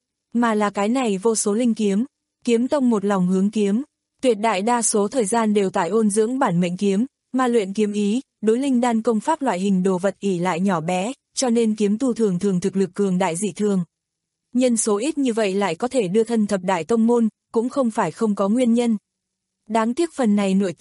Mà là cái này vô số linh kiếm, kiếm tông một lòng hướng kiếm, tuyệt đại đa số thời gian đều tại ôn dưỡng bản mệnh kiếm, mà luyện kiếm ý, đối linh đan công pháp loại hình đồ vật ỷ lại nhỏ bé, cho nên kiếm tu thường thường thực lực cường đại dị thường. Nhân số ít như vậy lại có thể đưa thân thập đại tông môn, cũng không phải không có nguyên nhân. Đáng tiếc phần này nội tình,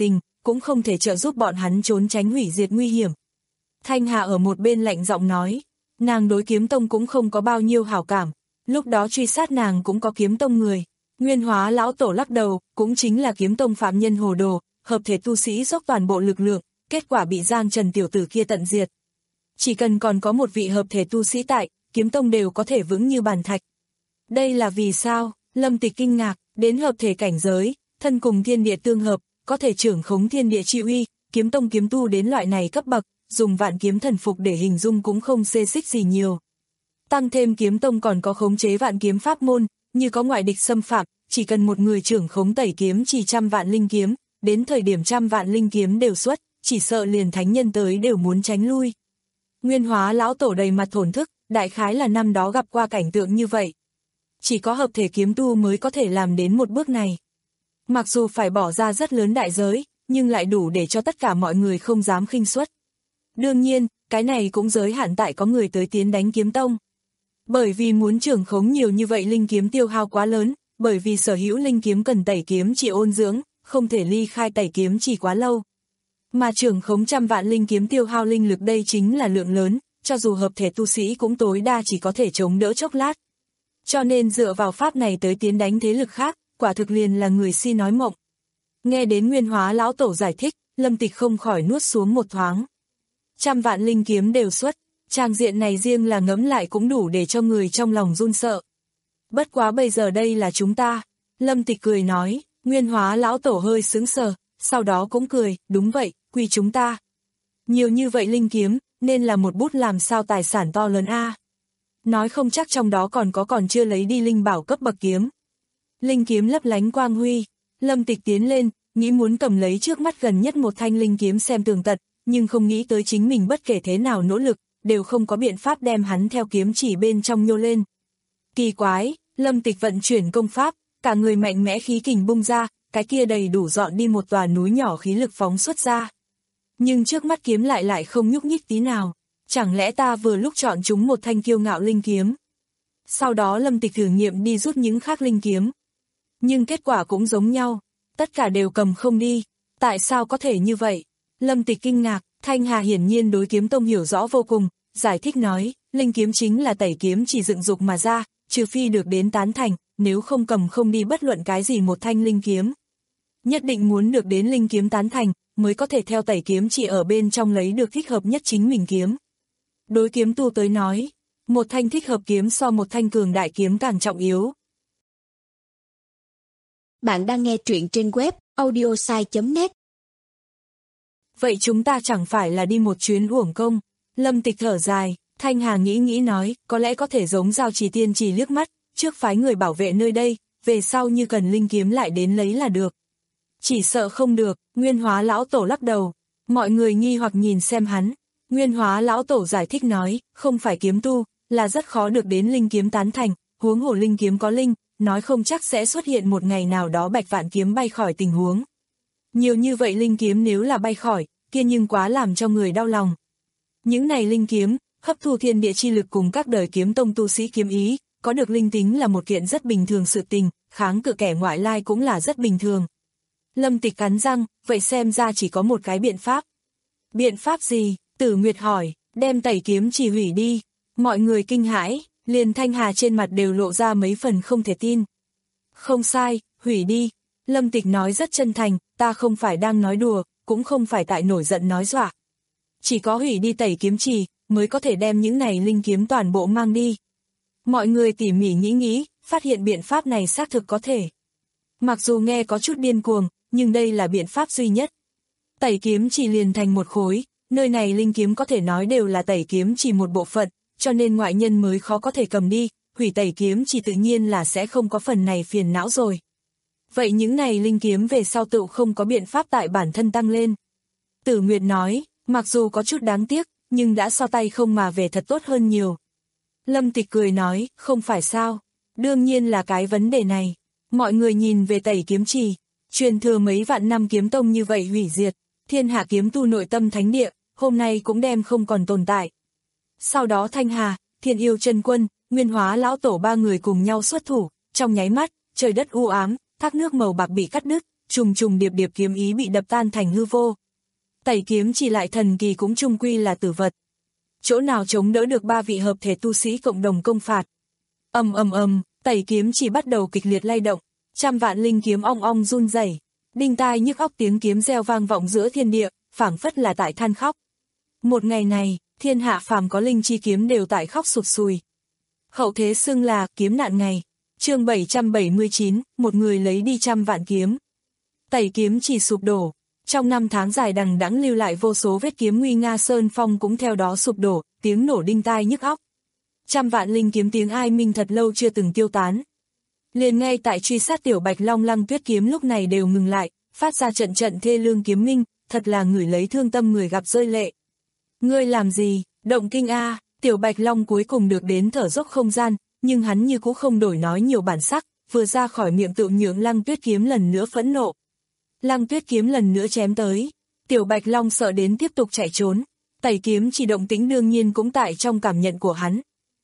cũng không thể trợ giúp bọn hắn trốn tránh hủy diệt nguy hiểm. Thanh Hà ở một bên lạnh giọng nói, nàng đối kiếm tông cũng không có bao nhiêu hảo cảm, lúc đó truy sát nàng cũng có kiếm tông người. Nguyên Hóa lão tổ lắc đầu, cũng chính là kiếm tông phạm nhân hồ đồ, hợp thể tu sĩ dốc toàn bộ lực lượng, kết quả bị Giang Trần tiểu tử kia tận diệt. Chỉ cần còn có một vị hợp thể tu sĩ tại, kiếm tông đều có thể vững như bàn thạch. Đây là vì sao? Lâm Tịch kinh ngạc, đến hợp thể cảnh giới, thân cùng thiên địa tương hợp, có thể trưởng khống thiên địa chi uy, kiếm tông kiếm tu đến loại này cấp bậc, dùng vạn kiếm thần phục để hình dung cũng không xê xích gì nhiều. Tăng thêm kiếm tông còn có khống chế vạn kiếm pháp môn, như có ngoại địch xâm phạm, chỉ cần một người trưởng khống tẩy kiếm chỉ trăm vạn linh kiếm, đến thời điểm trăm vạn linh kiếm đều xuất, chỉ sợ liền thánh nhân tới đều muốn tránh lui. Nguyên Hóa lão tổ đầy mặt thổn thức, đại khái là năm đó gặp qua cảnh tượng như vậy. Chỉ có hợp thể kiếm tu mới có thể làm đến một bước này. Mặc dù phải bỏ ra rất lớn đại giới, nhưng lại đủ để cho tất cả mọi người không dám khinh suất. Đương nhiên, cái này cũng giới hạn tại có người tới tiến đánh kiếm tông. Bởi vì muốn trưởng khống nhiều như vậy linh kiếm tiêu hao quá lớn, bởi vì sở hữu linh kiếm cần tẩy kiếm chỉ ôn dưỡng, không thể ly khai tẩy kiếm chỉ quá lâu. Mà trưởng khống trăm vạn linh kiếm tiêu hao linh lực đây chính là lượng lớn, cho dù hợp thể tu sĩ cũng tối đa chỉ có thể chống đỡ chốc lát. Cho nên dựa vào pháp này tới tiến đánh thế lực khác, quả thực liền là người si nói mộng. Nghe đến Nguyên Hóa lão tổ giải thích, Lâm Tịch không khỏi nuốt xuống một thoáng. Trăm vạn linh kiếm đều xuất, trang diện này riêng là ngẫm lại cũng đủ để cho người trong lòng run sợ. Bất quá bây giờ đây là chúng ta. Lâm Tịch cười nói, Nguyên Hóa lão tổ hơi sững sờ, sau đó cũng cười, đúng vậy, quy chúng ta. Nhiều như vậy linh kiếm, nên là một bút làm sao tài sản to lớn a. Nói không chắc trong đó còn có còn chưa lấy đi linh bảo cấp bậc kiếm. Linh kiếm lấp lánh quang huy, Lâm Tịch tiến lên, nghĩ muốn cầm lấy trước mắt gần nhất một thanh linh kiếm xem tường tận, nhưng không nghĩ tới chính mình bất kể thế nào nỗ lực, đều không có biện pháp đem hắn theo kiếm chỉ bên trong nhô lên. Kỳ quái, Lâm Tịch vận chuyển công pháp, cả người mạnh mẽ khí kình bung ra, cái kia đầy đủ dọn đi một tòa núi nhỏ khí lực phóng xuất ra. Nhưng trước mắt kiếm lại lại không nhúc nhích tí nào, chẳng lẽ ta vừa lúc chọn chúng một thanh kiêu ngạo linh kiếm. Sau đó Lâm Tịch thử nghiệm đi rút những khác linh kiếm. Nhưng kết quả cũng giống nhau, tất cả đều cầm không đi, tại sao có thể như vậy? Lâm Tịch kinh ngạc, Thanh Hà hiển nhiên đối kiếm tông hiểu rõ vô cùng, giải thích nói, linh kiếm chính là tẩy kiếm chỉ dựng dục mà ra, trừ phi được đến tán thành, nếu không cầm không đi bất luận cái gì một thanh linh kiếm. Nhất định muốn được đến linh kiếm tán thành, mới có thể theo tẩy kiếm chỉ ở bên trong lấy được thích hợp nhất chính mình kiếm. Đối kiếm tu tới nói, một thanh thích hợp kiếm so một thanh cường đại kiếm càng trọng yếu. Bạn đang nghe truyện trên web audiosai chấm net. Vậy chúng ta chẳng phải là đi một chuyến uổng công. Lâm Tịch thở dài, Thanh Hà nghĩ nghĩ nói, có lẽ có thể giống Giao Trì tiên trì liếc mắt, trước phái người bảo vệ nơi đây, về sau như cần linh kiếm lại đến lấy là được. Chỉ sợ không được, Nguyên Hóa lão tổ lắc đầu, mọi người nghi hoặc nhìn xem hắn. Nguyên Hóa lão tổ giải thích nói, không phải kiếm tu, là rất khó được đến linh kiếm tán thành, huống hồ linh kiếm có linh, nói không chắc sẽ xuất hiện một ngày nào đó bạch vạn kiếm bay khỏi tình huống. Nhiều như vậy linh kiếm nếu là bay khỏi, kia nhưng quá làm cho người đau lòng. Những này linh kiếm, hấp thu thiên địa chi lực cùng các đời kiếm tông tu sĩ kiếm ý, có được linh tính là một kiện rất bình thường sự tình, kháng cự kẻ ngoại lai cũng là rất bình thường. Lâm Tịch cắn răng, vậy xem ra chỉ có một cái biện pháp. Biện pháp gì? Tử Nguyệt hỏi, đem tẩy kiếm chỉ hủy đi. Mọi người kinh hãi, liền Thanh Hà trên mặt đều lộ ra mấy phần không thể tin. Không sai, hủy đi. Lâm Tịch nói rất chân thành, ta không phải đang nói đùa, cũng không phải tại nổi giận nói dọa. Chỉ có hủy đi tẩy kiếm chỉ, mới có thể đem những này linh kiếm toàn bộ mang đi. Mọi người tỉ mỉ nghĩ nghĩ, phát hiện biện pháp này xác thực có thể. Mặc dù nghe có chút điên cuồng, nhưng đây là biện pháp duy nhất. Tẩy kiếm chỉ liền thành một khối, nơi này linh kiếm có thể nói đều là tẩy kiếm chỉ một bộ phận, cho nên ngoại nhân mới khó có thể cầm đi, hủy tẩy kiếm chỉ tự nhiên là sẽ không có phần này phiền não rồi. Vậy những này linh kiếm về sau tự không có biện pháp tại bản thân tăng lên. Tử Nguyệt nói, mặc dù có chút đáng tiếc, nhưng đã so tay không mà về thật tốt hơn nhiều. Lâm Tịch cười nói, không phải sao, đương nhiên là cái vấn đề này. Mọi người nhìn về tẩy kiếm trì, truyền thừa mấy vạn năm kiếm tông như vậy hủy diệt, thiên hạ kiếm tu nội tâm thánh địa, hôm nay cũng đem không còn tồn tại. Sau đó Thanh Hà, Thiên Yêu Chân Quân, Nguyên Hóa lão tổ ba người cùng nhau xuất thủ, trong nháy mắt, trời đất u ám, thác nước màu bạc bị cắt đứt, trùng trùng điệp điệp kiếm ý bị đập tan thành hư vô. Tẩy kiếm chỉ lại thần kỳ cũng chung quy là tử vật. Chỗ nào chống đỡ được ba vị hợp thể tu sĩ cộng đồng công phạt. Ầm ầm ầm, tẩy kiếm chỉ bắt đầu kịch liệt lay động, trăm vạn linh kiếm ong ong run rẩy, đinh tai nhức óc tiếng kiếm reo vang vọng giữa thiên địa, phảng phất là tại than khóc. Một ngày này, thiên hạ phàm có linh chi kiếm đều tại khóc sụt sùi. Hậu thế xưng là kiếm nạn ngày. Chương bảy trăm bảy mươi chín, một người lấy đi trăm vạn kiếm. Tẩy kiếm chỉ sụp đổ. Trong năm tháng dài đằng đẵng lưu lại vô số vết kiếm nguy nga sơn phong cũng theo đó sụp đổ, tiếng nổ đinh tai nhức óc. Trăm vạn linh kiếm tiếng ai minh thật lâu chưa từng tiêu tán. Liền ngay tại truy sát tiểu Bạch Long Lăng Tuyết kiếm lúc này đều ngừng lại, phát ra trận trận thê lương kiếm minh, thật là người lấy thương tâm người gặp rơi lệ. Ngươi làm gì, động kinh a, tiểu Bạch Long cuối cùng được đến thở dốc không gian, nhưng hắn như cũ không đổi nói nhiều bản sắc, vừa ra khỏi miệng tự nhượng Lăng Tuyết kiếm lần nữa phẫn nộ. Lăng Tuyết kiếm lần nữa chém tới, tiểu Bạch Long sợ đến tiếp tục chạy trốn, tẩy kiếm chỉ động tĩnh đương nhiên cũng tại trong cảm nhận của hắn.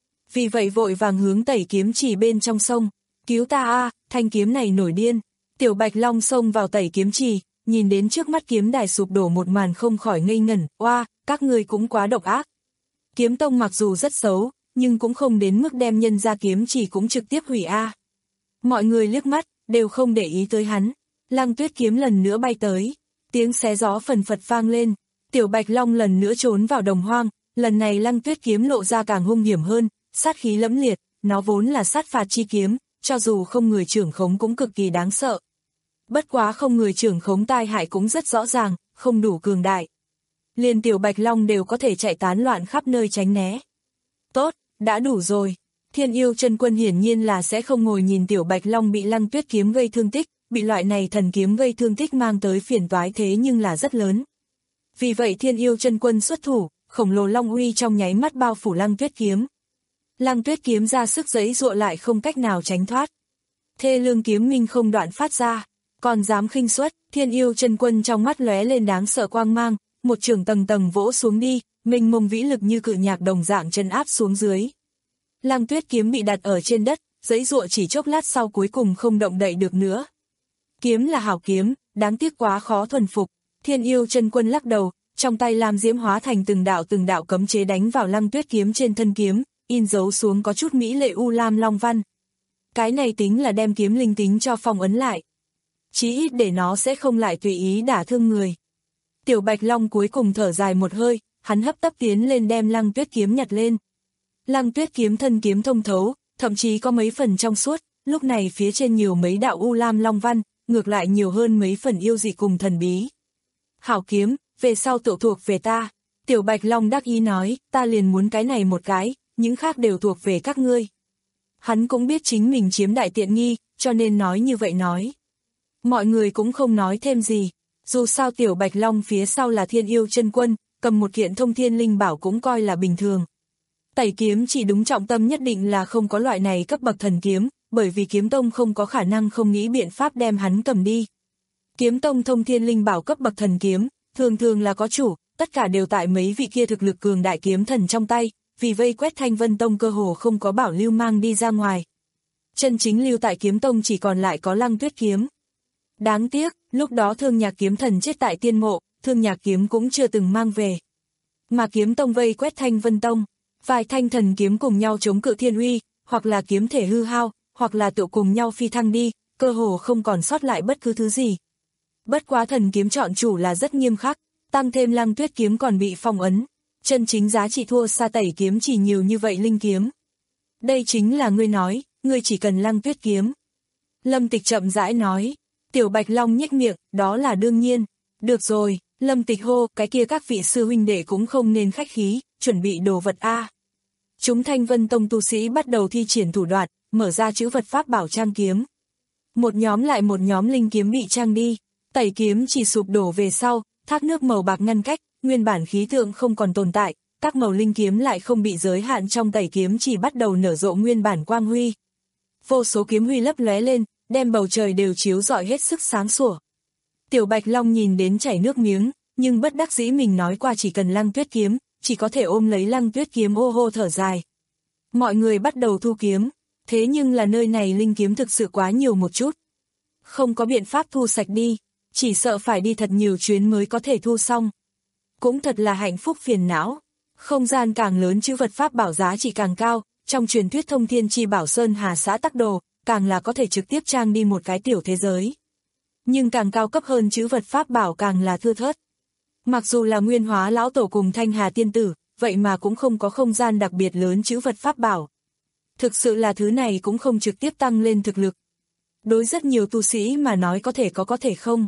Vì vậy vội vàng hướng tẩy kiếm chỉ bên trong sông, cứu ta a, thanh kiếm này nổi điên. Tiểu Bạch Long xông vào tẩy kiếm trì, nhìn đến trước mắt kiếm đài sụp đổ một màn không khỏi ngây ngẩn, oa, các ngươi cũng quá độc ác. Kiếm tông mặc dù rất xấu, nhưng cũng không đến mức đem nhân ra kiếm chỉ cũng trực tiếp hủy a. Mọi người liếc mắt, đều không để ý tới hắn. Lăng Tuyết kiếm lần nữa bay tới, tiếng xé gió phần phật vang lên, tiểu Bạch Long lần nữa trốn vào đồng hoang, lần này Lăng Tuyết kiếm lộ ra càng hung hiểm hơn, sát khí lẫm liệt, nó vốn là sát phạt chi kiếm, cho dù không người trưởng khống cũng cực kỳ đáng sợ. Bất quá không người trưởng khống tai hại cũng rất rõ ràng, không đủ cường đại. Liền tiểu Bạch Long đều có thể chạy tán loạn khắp nơi tránh né. Tốt, đã đủ rồi. Thiên Yêu Chân Quân hiển nhiên là sẽ không ngồi nhìn tiểu Bạch Long bị Lăng Tuyết kiếm gây thương tích, bị loại này thần kiếm gây thương tích mang tới phiền toái thế nhưng là rất lớn. Vì vậy Thiên Yêu Chân Quân xuất thủ, khổng lồ long uy trong nháy mắt bao phủ Lăng Tuyết kiếm. Lăng Tuyết kiếm ra sức giãy giụa lại không cách nào tránh thoát. Thê lương kiếm minh không đoạn phát ra, còn dám khinh suất, Thiên Yêu Chân Quân trong mắt lóe lên đáng sợ quang mang, một trường tầng tầng vỗ xuống đi, mênh mông vĩ lực như cự nhạc đồng dạng chân áp xuống dưới. Lăng Tuyết kiếm bị đặt ở trên đất, giãy giụa chỉ chốc lát sau cuối cùng không động đậy được nữa. Kiếm là hảo kiếm, đáng tiếc quá khó thuần phục. Thiên Yêu Chân Quân lắc đầu, trong tay lam diễm hóa thành từng đạo từng đạo cấm chế đánh vào Lăng Tuyết kiếm trên thân kiếm, in dấu xuống có chút mỹ lệ u lam long văn. Cái này tính là đem kiếm linh tính cho phong ấn lại. Chí ít để nó sẽ không lại tùy ý đả thương người. Tiểu Bạch Long cuối cùng thở dài một hơi, hắn hấp tấp tiến lên đem Lăng Tuyết kiếm nhặt lên. Lăng Tuyết kiếm thân kiếm thông thấu, thậm chí có mấy phần trong suốt, lúc này phía trên nhiều mấy đạo u lam long văn, ngược lại nhiều hơn mấy phần yêu dị cùng thần bí. Hảo kiếm, về sau tự thuộc về ta. Tiểu Bạch Long đắc ý nói, ta liền muốn cái này một cái, những khác đều thuộc về các ngươi. Hắn cũng biết chính mình chiếm đại tiện nghi, cho nên nói như vậy nói. Mọi người cũng không nói thêm gì, dù sao tiểu Bạch Long phía sau là Thiên Yêu Chân Quân, cầm một kiện thông thiên linh bảo cũng coi là bình thường. Tẩy kiếm chỉ đúng trọng tâm nhất định là không có loại này cấp bậc thần kiếm, bởi vì kiếm tông không có khả năng không nghĩ biện pháp đem hắn cầm đi. Kiếm tông thông thiên linh bảo cấp bậc thần kiếm, thường thường là có chủ, tất cả đều tại mấy vị kia thực lực cường đại kiếm thần trong tay, vì vây quét Thanh Vân Tông cơ hồ không có bảo lưu mang đi ra ngoài. Chân chính lưu tại kiếm tông chỉ còn lại có Lăng Tuyết kiếm. Đáng tiếc, lúc đó Thương Nhạc kiếm thần chết tại tiên mộ, Thương Nhạc kiếm cũng chưa từng mang về. Mà kiếm tông vây quét Thanh Vân Tông, vài thanh thần kiếm cùng nhau chống cự thiên uy, hoặc là kiếm thể hư hao, hoặc là tự cùng nhau phi thăng đi, cơ hồ không còn sót lại bất cứ thứ gì. Bất quá thần kiếm chọn chủ là rất nghiêm khắc, tăng thêm Lăng Tuyết kiếm còn bị phong ấn, chân chính giá trị thua xa tẩy kiếm chỉ nhiều như vậy linh kiếm. Đây chính là ngươi nói, ngươi chỉ cần Lăng Tuyết kiếm. Lâm Tịch chậm rãi nói, tiểu Bạch Long nhếch miệng, đó là đương nhiên. Được rồi, Lâm Tịch hô, cái kia các vị sư huynh đệ cũng không nên khách khí, chuẩn bị đồ vật a. Chúng Thanh Vân Tông tu sĩ bắt đầu thi triển thủ đoạn, mở ra chữ vật pháp bảo trang kiếm. Một nhóm lại một nhóm linh kiếm bị trang đi, tẩy kiếm chỉ sụp đổ về sau, thác nước màu bạc ngăn cách, nguyên bản khí tượng không còn tồn tại, các màu linh kiếm lại không bị giới hạn trong tẩy kiếm chỉ bắt đầu nở rộ nguyên bản quang huy. Vô số kiếm huy lấp lóe lên, đem bầu trời đều chiếu rọi hết sức sáng sủa. Tiểu Bạch Long nhìn đến chảy nước miếng, nhưng bất đắc dĩ mình nói qua chỉ cần Lăng Tuyết kiếm, chỉ có thể ôm lấy Lăng Tuyết kiếm ô hô thở dài. Mọi người bắt đầu thu kiếm, thế nhưng là nơi này linh kiếm thực sự quá nhiều một chút. Không có biện pháp thu sạch đi, chỉ sợ phải đi thật nhiều chuyến mới có thể thu xong. Cũng thật là hạnh phúc phiền não. Không gian càng lớn chữ vật pháp bảo giá trị càng cao, trong truyền thuyết thông thiên chi bảo Sơn Hà xã tắc đồ, càng là có thể trực tiếp trang đi một cái tiểu thế giới. Nhưng càng cao cấp hơn chữ vật pháp bảo càng là thưa thớt. Mặc dù là Nguyên Hóa lão tổ cùng Thanh Hà tiên tử, vậy mà cũng không có không gian đặc biệt lớn chữ vật pháp bảo. Thực sự là thứ này cũng không trực tiếp tăng lên thực lực. Đối rất nhiều tu sĩ mà nói có thể có có thể không.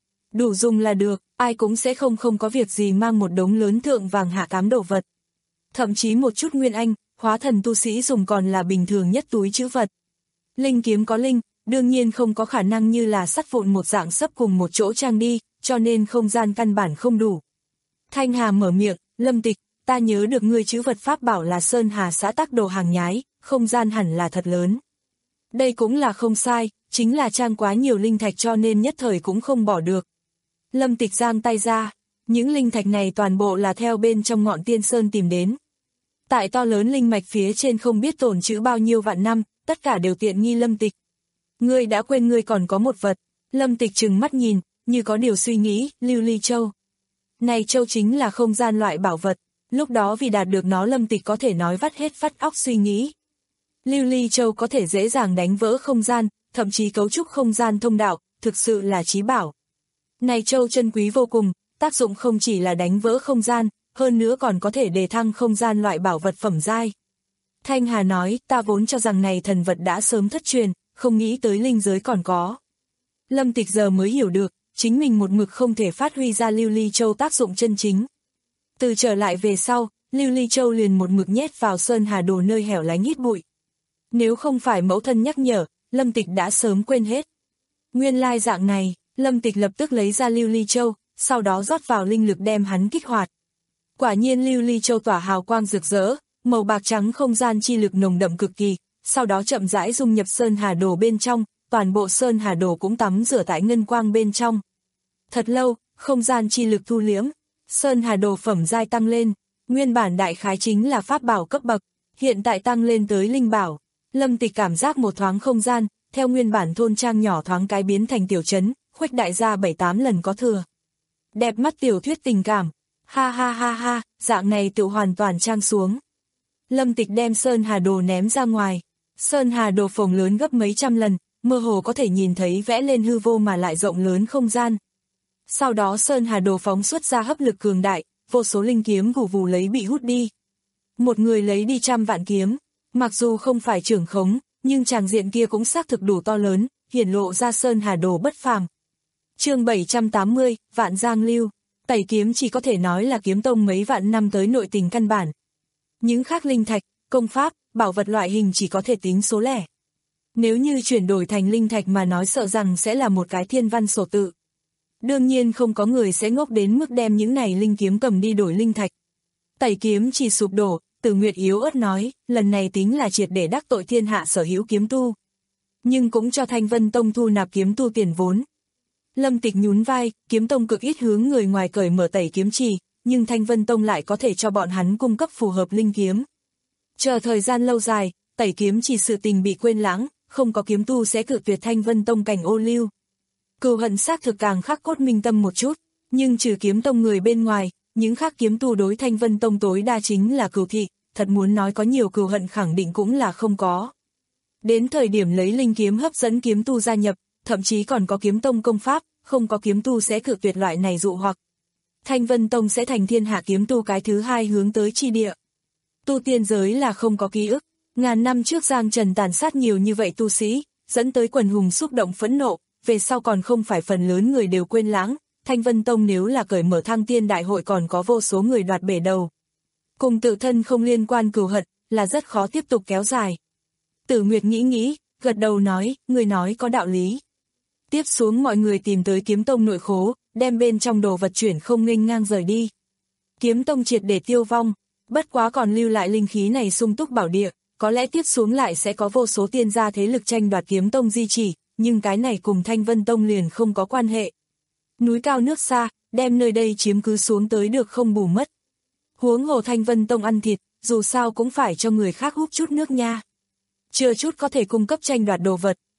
Đủ dùng là được, ai cũng sẽ không không có việc gì mang một đống lớn thượng vàng hạ cám đồ vật. Thậm chí một chút nguyên anh, hóa thần tu sĩ dùng còn là bình thường nhất túi chữ vật. Linh kiếm có linh, đương nhiên không có khả năng như là sắt vụn một dạng sấp cùng một chỗ trang đi, cho nên không gian căn bản không đủ. Thanh Hà mở miệng, Lâm Tịch, ta nhớ được ngươi chữ vật pháp bảo là Sơn Hà xã tắc đồ hàng nhái, không gian hẳn là thật lớn. Đây cũng là không sai, chính là trang quá nhiều linh thạch cho nên nhất thời cũng không bỏ được. Lâm Tịch giang tay ra, những linh thạch này toàn bộ là theo bên trong ngọn tiên sơn tìm đến. Tại to lớn linh mạch phía trên không biết tồn trữ bao nhiêu vạn năm, tất cả đều tiện nghi Lâm Tịch. Ngươi đã quên ngươi còn có một vật. Lâm Tịch trừng mắt nhìn, như có điều suy nghĩ, Lưu Ly Châu. Này châu chính là không gian loại bảo vật, lúc đó vì đạt được nó Lâm Tịch có thể nói vắt hết vắt óc suy nghĩ. Lưu Ly Châu có thể dễ dàng đánh vỡ không gian, thậm chí cấu trúc không gian thông đạo, thực sự là chí bảo. Này châu chân quý vô cùng, tác dụng không chỉ là đánh vỡ không gian, hơn nữa còn có thể đề thăng không gian loại bảo vật phẩm giai. Thanh Hà nói, ta vốn cho rằng này thần vật đã sớm thất truyền, không nghĩ tới linh giới còn có. Lâm Tịch giờ mới hiểu được, chính mình một mực không thể phát huy ra Lưu Ly Châu tác dụng chân chính. Từ trở lại về sau, Lưu Ly Châu liền một mực nhét vào Sơn Hà Đồ nơi hẻo lánh hít bụi. Nếu không phải mẫu thân nhắc nhở, Lâm Tịch đã sớm quên hết. Nguyên lai dạng này, Lâm Tịch lập tức lấy ra Lưu Ly Châu, sau đó rót vào linh lực đem hắn kích hoạt. Quả nhiên Lưu Ly Châu tỏa hào quang rực rỡ, màu bạc trắng không gian chi lực nồng đậm cực kỳ, sau đó chậm rãi dung nhập Sơn Hà Đồ bên trong, toàn bộ Sơn Hà Đồ cũng tắm rửa tại ngân quang bên trong. Thật lâu, không gian chi lực thu liễm, Sơn Hà Đồ phẩm giai tăng lên, nguyên bản đại khái chính là pháp bảo cấp bậc, hiện tại tăng lên tới linh bảo. Lâm Tịch cảm giác một thoáng không gian, theo nguyên bản thôn trang nhỏ thoáng cái biến thành tiểu trấn, khuếch đại ra bảy tám lần có thừa. Đẹp mắt tiểu thuyết tình cảm, ha ha ha ha, dạng này tự hoàn toàn trang xuống. Lâm Tịch đem Sơn Hà Đồ ném ra ngoài, Sơn Hà Đồ phồng lớn gấp mấy trăm lần, mơ hồ có thể nhìn thấy vẽ lên hư vô mà lại rộng lớn không gian. Sau đó Sơn Hà Đồ phóng xuất ra hấp lực cường đại, vô số linh kiếm vù vù lấy bị hút đi. Một người lấy đi trăm vạn kiếm, mặc dù không phải trưởng khống, nhưng tràng diện kia cũng xác thực đủ to lớn, hiển lộ ra Sơn Hà Đồ bất phàm. Chương bảy trăm tám mươi, Vạn Giang Lưu, Tẩy kiếm chỉ có thể nói là kiếm tông mấy vạn năm tới nội tình căn bản. Những khác linh thạch, công pháp, bảo vật loại hình chỉ có thể tính số lẻ. Nếu như chuyển đổi thành linh thạch mà nói sợ rằng sẽ là một cái thiên văn sổ tự. Đương nhiên không có người sẽ ngốc đến mức đem những này linh kiếm cầm đi đổi linh thạch. Tẩy kiếm chỉ sụp đổ, Tử Nguyệt yếu ớt nói, lần này tính là triệt để đắc tội thiên hạ sở hữu kiếm tu. Nhưng cũng cho Thanh Vân Tông thu nạp kiếm tu tiền vốn. Lâm Tịch nhún vai, kiếm tông cực ít hướng người ngoài cởi mở tẩy kiếm trì, nhưng Thanh Vân Tông lại có thể cho bọn hắn cung cấp phù hợp linh kiếm. Chờ thời gian lâu dài, tẩy kiếm trì sự tình bị quên lãng, không có kiếm tu sẽ cự tuyệt Thanh Vân Tông cảnh ô lưu. Cừu hận xác thực càng khắc cốt minh tâm một chút, nhưng trừ kiếm tông người bên ngoài, những khác kiếm tu đối Thanh Vân Tông tối đa chính là cừu thị, thật muốn nói có nhiều cừu hận khẳng định cũng là không có. Đến thời điểm lấy linh kiếm hấp dẫn kiếm tu gia nhập, thậm chí còn có kiếm tông công pháp, không có kiếm tu sẽ cự tuyệt loại này dụ hoặc. Thanh Vân Tông sẽ thành thiên hạ kiếm tu cái thứ hai hướng tới chi địa. Tu tiên giới là không có ký ức, ngàn năm trước Giang Trần tàn sát nhiều như vậy tu sĩ, dẫn tới quần hùng xúc động phẫn nộ, về sau còn không phải phần lớn người đều quên lãng, Thanh Vân Tông nếu là cởi mở thăng tiên đại hội còn có vô số người đoạt bể đầu. Cùng tự thân không liên quan cừu hận, là rất khó tiếp tục kéo dài. Tử Nguyệt nghĩ nghĩ, gật đầu nói, người nói có đạo lý. Tiếp xuống mọi người tìm tới kiếm tông nội khố, đem bên trong đồ vật chuyển không nghênh ngang rời đi. Kiếm tông triệt để tiêu vong, bất quá còn lưu lại linh khí này sung túc bảo địa, có lẽ tiếp xuống lại sẽ có vô số tiên gia thế lực tranh đoạt kiếm tông di chỉ, nhưng cái này cùng Thanh Vân Tông liền không có quan hệ. Núi cao nước xa, đem nơi đây chiếm cứ xuống tới được không bù mất. Huống hồ Thanh Vân Tông ăn thịt, dù sao cũng phải cho người khác hút chút nước nha. Chưa chút có thể cung cấp tranh đoạt đồ vật,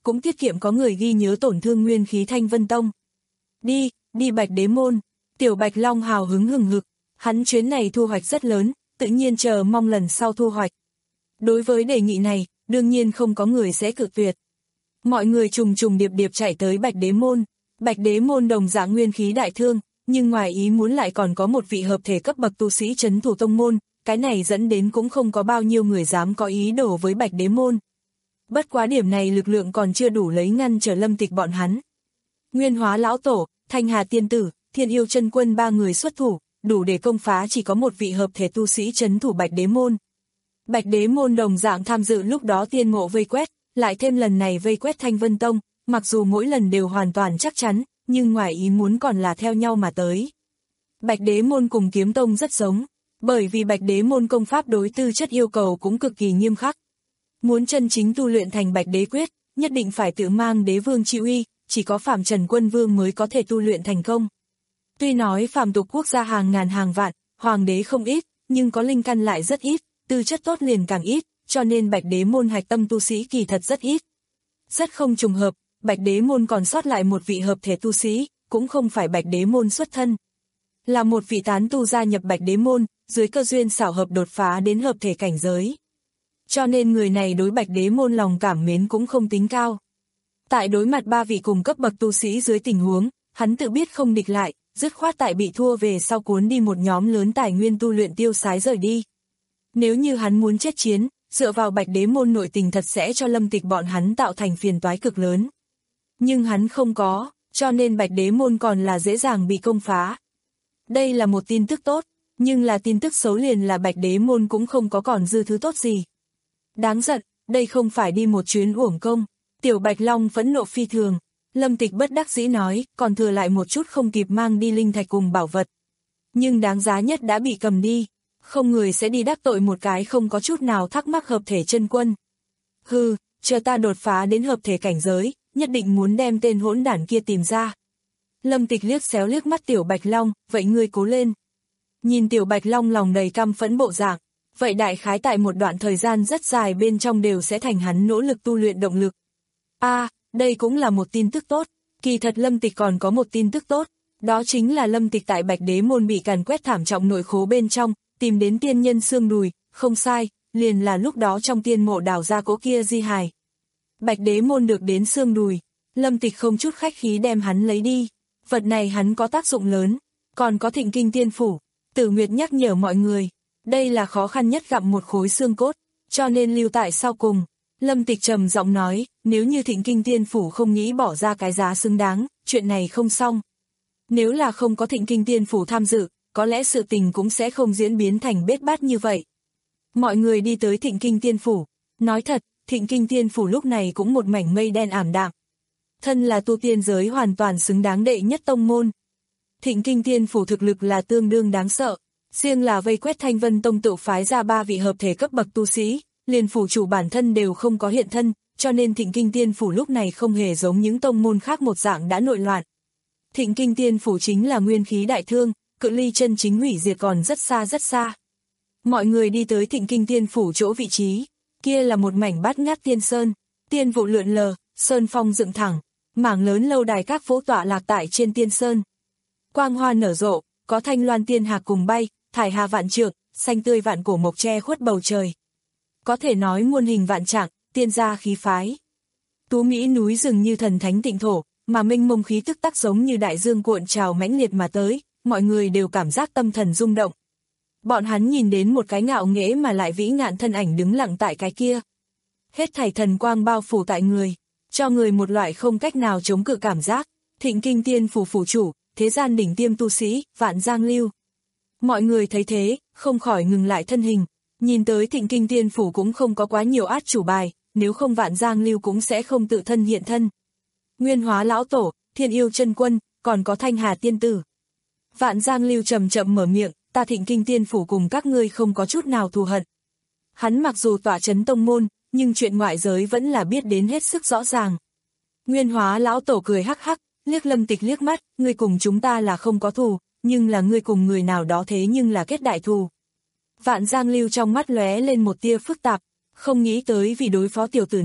cũng tiết kiệm có người ghi nhớ tổn thương nguyên khí Thanh Vân Tông. Đi, đi Bạch Đế Môn, Tiểu Bạch Long hào hứng hừng hực, hắn chuyến này thu hoạch rất lớn, tự nhiên chờ mong lần sau thu hoạch. Đối với đề nghị này, đương nhiên không có người sẽ cự tuyệt. Mọi người trùng trùng điệp điệp chạy tới Bạch Đế Môn. Bạch Đế Môn đồng dạng nguyên khí đại thương, nhưng ngoài ý muốn lại còn có một vị hợp thể cấp bậc tu sĩ trấn thủ tông môn, cái này dẫn đến cũng không có bao nhiêu người dám có ý đồ với Bạch Đế Môn. Bất quá điểm này lực lượng còn chưa đủ lấy ngăn trở Lâm Tịch bọn hắn. Nguyên Hóa lão tổ, Thanh Hà tiên tử, Thiên Yêu chân quân ba người xuất thủ, đủ để công phá chỉ có một vị hợp thể tu sĩ trấn thủ Bạch Đế Môn. Bạch Đế Môn đồng dạng tham dự lúc đó tiên mộ vây quét, lại thêm lần này vây quét Thanh Vân Tông, mặc dù mỗi lần đều hoàn toàn chắc chắn, nhưng ngoài ý muốn còn là theo nhau mà tới. Bạch Đế Môn cùng Kiếm Tông rất giống, bởi vì Bạch Đế Môn công pháp đối tư chất yêu cầu cũng cực kỳ nghiêm khắc. Muốn chân chính tu luyện thành Bạch Đế Quyết, nhất định phải tự mang đế vương chi uy, chỉ có Phàm Trần Quân Vương mới có thể tu luyện thành công. Tuy nói phàm tục quốc gia hàng ngàn hàng vạn, hoàng đế không ít, nhưng có linh căn lại rất ít, tư chất tốt liền càng ít, cho nên Bạch Đế Môn hạch tâm tu sĩ kỳ thật rất ít. Rất không trùng hợp, Bạch Đế Môn còn sót lại một vị hợp thể tu sĩ, cũng không phải Bạch Đế Môn xuất thân. Là một vị tán tu gia nhập Bạch Đế Môn, dưới cơ duyên xảo hợp đột phá đến hợp thể cảnh giới. Cho nên người này đối Bạch Đế Môn lòng cảm mến cũng không tính cao. Tại đối mặt ba vị cùng cấp bậc tu sĩ dưới tình huống, hắn tự biết không địch lại, dứt khoát tại bị thua về sau cuốn đi một nhóm lớn tài nguyên tu luyện tiêu sái rời đi. Nếu như hắn muốn chết chiến, dựa vào Bạch Đế Môn nội tình thật sẽ cho Lâm Tịch bọn hắn tạo thành phiền toái cực lớn. Nhưng hắn không có, cho nên Bạch Đế Môn còn là dễ dàng bị công phá. Đây là một tin tức tốt, nhưng là tin tức xấu liền là Bạch Đế Môn cũng không có còn dư thứ tốt gì. Đáng giận, đây không phải đi một chuyến uổng công. Tiểu Bạch Long phẫn nộ phi thường. Lâm Tịch bất đắc dĩ nói, còn thừa lại một chút không kịp mang đi linh thạch cùng bảo vật. Nhưng đáng giá nhất đã bị cầm đi. Không người sẽ đi đắc tội một cái không có chút nào thắc mắc hợp thể chân quân. Hừ, chờ ta đột phá đến hợp thể cảnh giới, nhất định muốn đem tên hỗn đản kia tìm ra. Lâm Tịch liếc xéo liếc mắt Tiểu Bạch Long, vậy ngươi cố lên. Nhìn Tiểu Bạch Long lòng đầy căm phẫn bộ dạng, vậy đại khái tại một đoạn thời gian rất dài bên trong đều sẽ thành hắn nỗ lực tu luyện động lực. A, à, đây cũng là một tin tức tốt, kỳ thật Lâm Tịch còn có một tin tức tốt, đó chính là Lâm Tịch tại Bạch Đế Môn bị càn quét thảm trọng nội khố bên trong, tìm đến tiên nhân xương đùi, không sai, liền là lúc đó trong tiên mộ đào ra cỗ kia di hài. Bạch Đế Môn được đến xương đùi, Lâm Tịch không chút khách khí đem hắn lấy đi, vật này hắn có tác dụng lớn, còn có Thịnh Kinh Tiên Phủ. Tử Nguyệt nhắc nhở mọi người, đây là khó khăn nhất gặp một khối xương cốt, cho nên lưu tại sau cùng. Lâm Tịch trầm giọng nói, nếu như Thịnh Kinh Tiên Phủ không nghĩ bỏ ra cái giá xứng đáng, chuyện này không xong. Nếu là không có Thịnh Kinh Tiên Phủ tham dự, có lẽ sự tình cũng sẽ không diễn biến thành bết bát như vậy. Mọi người đi tới Thịnh Kinh Tiên Phủ, nói thật, Thịnh Kinh Tiên Phủ lúc này cũng một mảnh mây đen ảm đạm. Thân là tu tiên giới hoàn toàn xứng đáng đệ nhất tông môn. Thịnh Kinh Tiên Phủ thực lực là tương đương đáng sợ, riêng là vây quét Thanh Vân Tông tự phái ra ba vị hợp thể cấp bậc tu sĩ, liền phủ chủ bản thân đều không có hiện thân, cho nên Thịnh Kinh Tiên Phủ lúc này không hề giống những tông môn khác một dạng đã nội loạn. Thịnh Kinh Tiên Phủ chính là nguyên khí đại thương, cự ly chân chính hủy diệt còn rất xa rất xa. Mọi người đi tới Thịnh Kinh Tiên Phủ chỗ vị trí, kia là một mảnh bát ngát tiên sơn, tiên vụ lượn lờ, sơn phong dựng thẳng, mảng lớn lâu đài các phố tọa lạc tại trên tiên sơn. Quang hoa nở rộ, có thanh loan tiên hạc cùng bay, thải hà vạn trượng, xanh tươi vạn cổ mộc che khuất bầu trời. Có thể nói muôn hình vạn trạng, tiên gia khí phái. Tú Mỹ núi rừng như thần thánh tịnh thổ, mà mênh mông khí tức tắc giống như đại dương cuộn trào mãnh liệt mà tới, mọi người đều cảm giác tâm thần rung động. Bọn hắn nhìn đến một cái ngạo nghễ mà lại vĩ ngạn thân ảnh đứng lặng tại cái kia. Hết thảy thần quang bao phủ tại người, cho người một loại không cách nào chống cự cảm giác. Thịnh Kinh Tiên Phủ phủ chủ, thế gian đỉnh tiêm tu sĩ, Vạn Giang Lưu. Mọi người thấy thế, không khỏi ngừng lại thân hình. Nhìn tới Thịnh Kinh Tiên Phủ cũng không có quá nhiều át chủ bài, nếu không Vạn Giang Lưu cũng sẽ không tự thân hiện thân. Nguyên Hóa lão tổ, Thiên Yêu chân quân, còn có Thanh Hà tiên tử. Vạn Giang Lưu chậm chậm mở miệng, ta Thịnh Kinh Tiên Phủ cùng các ngươi không có chút nào thù hận. Hắn mặc dù tọa chấn tông môn, nhưng chuyện ngoại giới vẫn là biết đến hết sức rõ ràng. Nguyên Hóa lão tổ cười hắc hắc, liếc Lâm Tịch liếc mắt, ngươi cùng chúng ta là không có thù, nhưng là ngươi cùng người nào đó thế nhưng là kết đại thù. Vạn Giang Lưu trong mắt lóe lên một tia phức tạp, không nghĩ tới vì đối phó tiểu tử này,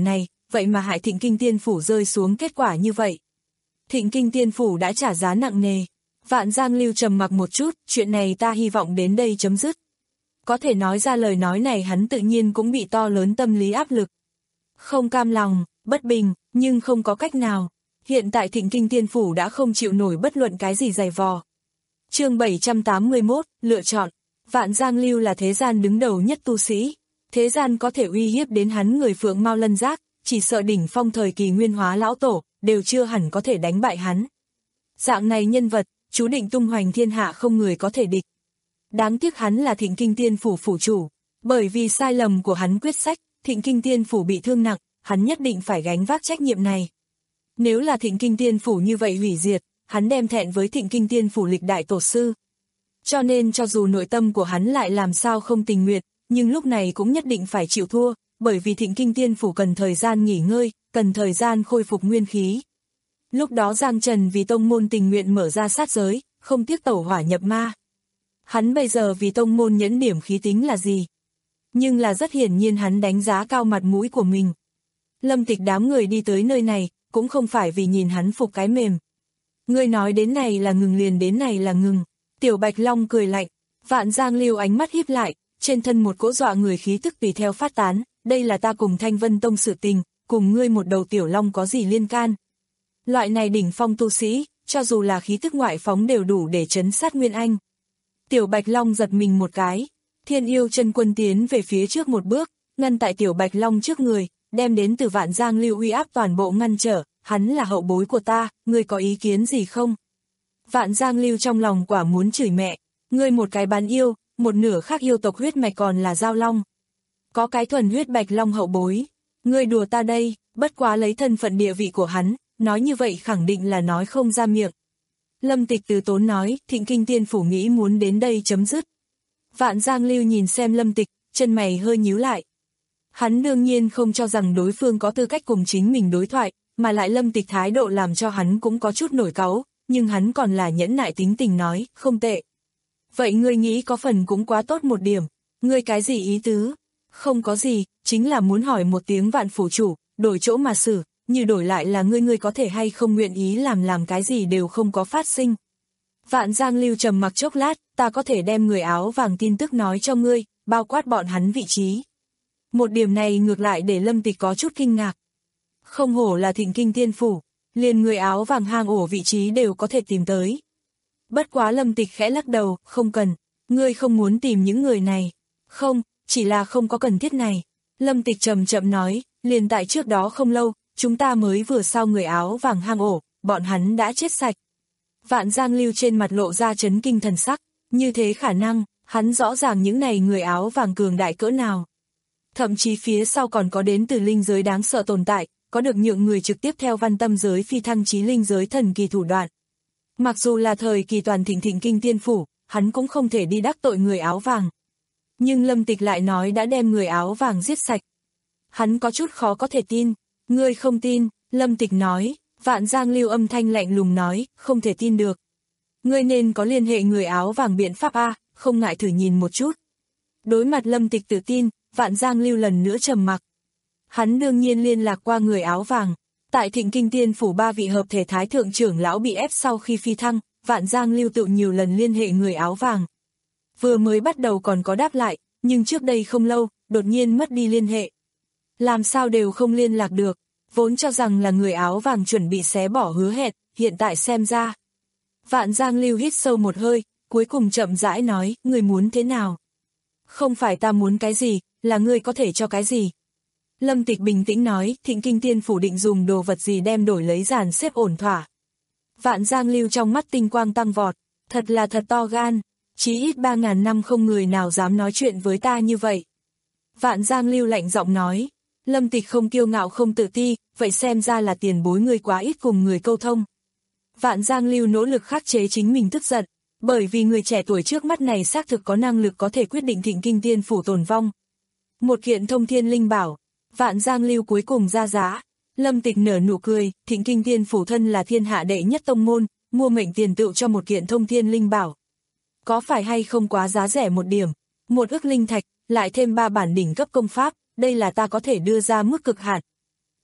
vậy mà hại Thịnh Kinh Tiên Phủ rơi xuống kết quả như vậy. Thịnh Kinh Tiên Phủ đã trả giá nặng nề. Vạn Giang Lưu trầm mặc một chút, chuyện này ta hy vọng đến đây chấm dứt. Có thể nói ra lời nói này hắn tự nhiên cũng bị to lớn tâm lý áp lực. Không cam lòng, bất bình, nhưng không có cách nào. Hiện tại Thịnh Kinh Tiên Phủ đã không chịu nổi bất luận cái gì dày vò. Chương bảy trăm tám mươi mốt, lựa chọn. Vạn Giang Lưu là thế gian đứng đầu nhất tu sĩ. Thế gian có thể uy hiếp đến hắn người Phượng Mao Lân Giác, chỉ sợ đỉnh phong thời kỳ Nguyên Hóa lão tổ, đều chưa hẳn có thể đánh bại hắn. Dạng này nhân vật, chú định tung hoành thiên hạ không người có thể địch. Đáng tiếc hắn là Thịnh Kinh Tiên Phủ phủ chủ, bởi vì sai lầm của hắn quyết sách, Thịnh Kinh Tiên Phủ bị thương nặng, hắn nhất định phải gánh vác trách nhiệm này. Nếu là Thịnh Kinh Tiên Phủ như vậy hủy diệt, hắn đem thẹn với Thịnh Kinh Tiên Phủ lịch đại tổ sư. Cho nên cho dù nội tâm của hắn lại làm sao không tình nguyện, nhưng lúc này cũng nhất định phải chịu thua, bởi vì Thịnh Kinh Tiên Phủ cần thời gian nghỉ ngơi, cần thời gian khôi phục nguyên khí. Lúc đó Giang Trần vì tông môn tình nguyện mở ra sát giới, không tiếc tẩu hỏa nhập ma. Hắn bây giờ vì tông môn nhẫn điểm khí tính là gì? Nhưng là rất hiển nhiên hắn đánh giá cao mặt mũi của mình. Lâm Tịch đám người đi tới nơi này, cũng không phải vì nhìn hắn phục cái mềm. Ngươi nói đến này là ngừng liền đến này là ngừng. Tiểu Bạch Long cười lạnh, Vạn Giang Lưu ánh mắt híp lại, trên thân một cỗ dọa người khí tức tùy theo phát tán, đây là ta cùng Thanh Vân Tông sự tình, cùng ngươi một đầu tiểu long có gì liên can. Loại này đỉnh phong tu sĩ, cho dù là khí tức ngoại phóng đều đủ để trấn sát Nguyên Anh. Tiểu Bạch Long giật mình một cái, Thiên Yêu Chân Quân tiến về phía trước một bước, ngăn tại Tiểu Bạch Long trước người, đem đến từ Vạn Giang Lưu uy áp toàn bộ ngăn trở, hắn là hậu bối của ta, ngươi có ý kiến gì không? Vạn Giang Lưu trong lòng quả muốn chửi mẹ, ngươi một cái bán yêu, một nửa khác yêu tộc huyết mạch còn là giao long. Có cái thuần huyết Bạch Long hậu bối, ngươi đùa ta đây, bất quá lấy thân phận địa vị của hắn, nói như vậy khẳng định là nói không ra miệng. Lâm Tịch từ tốn nói, Thịnh Kinh Tiên Phủ nghĩ muốn đến đây chấm dứt. Vạn Giang Lưu nhìn xem Lâm Tịch, chân mày hơi nhíu lại. Hắn đương nhiên không cho rằng đối phương có tư cách cùng chính mình đối thoại, mà lại Lâm Tịch thái độ làm cho hắn cũng có chút nổi cáu, nhưng hắn còn là nhẫn nại tính tình nói, không tệ. Vậy ngươi nghĩ có phần cũng quá tốt một điểm, ngươi cái gì ý tứ? Không có gì, chính là muốn hỏi một tiếng Vạn phủ chủ, đổi chỗ mà xử, như đổi lại là ngươi ngươi có thể hay không nguyện ý làm làm cái gì đều không có phát sinh. Vạn Giang Lưu trầm mặc chốc lát, ta có thể đem người áo vàng tin tức nói cho ngươi, bao quát bọn hắn vị trí. Một điểm này ngược lại để Lâm Tịch có chút kinh ngạc. Không hổ là Thịnh Kinh Tiên Phủ, liền người áo vàng hang ổ vị trí đều có thể tìm tới. Bất quá Lâm Tịch khẽ lắc đầu, không cần, ngươi không muốn tìm những người này. Không, chỉ là không có cần thiết này. Lâm Tịch chậm chậm nói, liền tại trước đó không lâu, chúng ta mới vừa sau người áo vàng hang ổ, bọn hắn đã chết sạch. Vạn Giang Lưu trên mặt lộ ra chấn kinh thần sắc, như thế khả năng, hắn rõ ràng những này người áo vàng cường đại cỡ nào. Thậm chí phía sau còn có đến từ linh giới đáng sợ tồn tại, có được nhượng người trực tiếp theo văn tâm giới phi thăng chí linh giới thần kỳ thủ đoạn. Mặc dù là thời kỳ toàn thịnh Thịnh Kinh Tiên Phủ, hắn cũng không thể đi đắc tội người áo vàng. Nhưng Lâm Tịch lại nói đã đem người áo vàng giết sạch. Hắn có chút khó có thể tin, ngươi không tin, Lâm Tịch nói, Vạn Giang Lưu âm thanh lạnh lùng nói, không thể tin được. Ngươi nên có liên hệ người áo vàng biện pháp A, không ngại thử nhìn một chút. Đối mặt Lâm Tịch tự tin, Vạn Giang Lưu lần nữa trầm mặc. Hắn đương nhiên liên lạc qua người áo vàng. Tại Thịnh Kinh Tiên Phủ ba vị hợp thể thái thượng trưởng lão bị ép sau khi phi thăng, Vạn Giang Lưu tự nhiều lần liên hệ người áo vàng. Vừa mới bắt đầu còn có đáp lại, nhưng trước đây không lâu, đột nhiên mất đi liên hệ. Làm sao đều không liên lạc được, vốn cho rằng là người áo vàng chuẩn bị xé bỏ hứa hẹn, hiện tại xem ra. Vạn Giang Lưu hít sâu một hơi, cuối cùng chậm rãi nói, ngươi muốn thế nào? Không phải ta muốn cái gì, là ngươi có thể cho cái gì? Lâm Tịch bình tĩnh nói, Thịnh Kinh Tiên Phủ định dùng đồ vật gì đem đổi lấy dàn xếp ổn thỏa. Vạn Giang Lưu trong mắt tinh quang tăng vọt, thật là thật to gan, chí ít ba ngàn năm không người nào dám nói chuyện với ta như vậy. Vạn Giang Lưu lạnh giọng nói, Lâm Tịch không kiêu ngạo không tự ti, vậy xem ra là tiền bối người quá ít cùng người câu thông. Vạn Giang Lưu nỗ lực khắc chế chính mình tức giận, bởi vì người trẻ tuổi trước mắt này xác thực có năng lực có thể quyết định Thịnh Kinh Tiên Phủ tồn vong. Một kiện thông thiên linh bảo, Vạn Giang Lưu cuối cùng ra giá. Lâm Tịch nở nụ cười, Thịnh Kinh Tiên Phủ thân là thiên hạ đệ nhất tông môn, mua mệnh tiền tựu cho một kiện thông thiên linh bảo. Có phải hay không quá giá rẻ một điểm, một ức linh thạch, lại thêm ba bản đỉnh cấp công pháp, đây là ta có thể đưa ra mức cực hạn.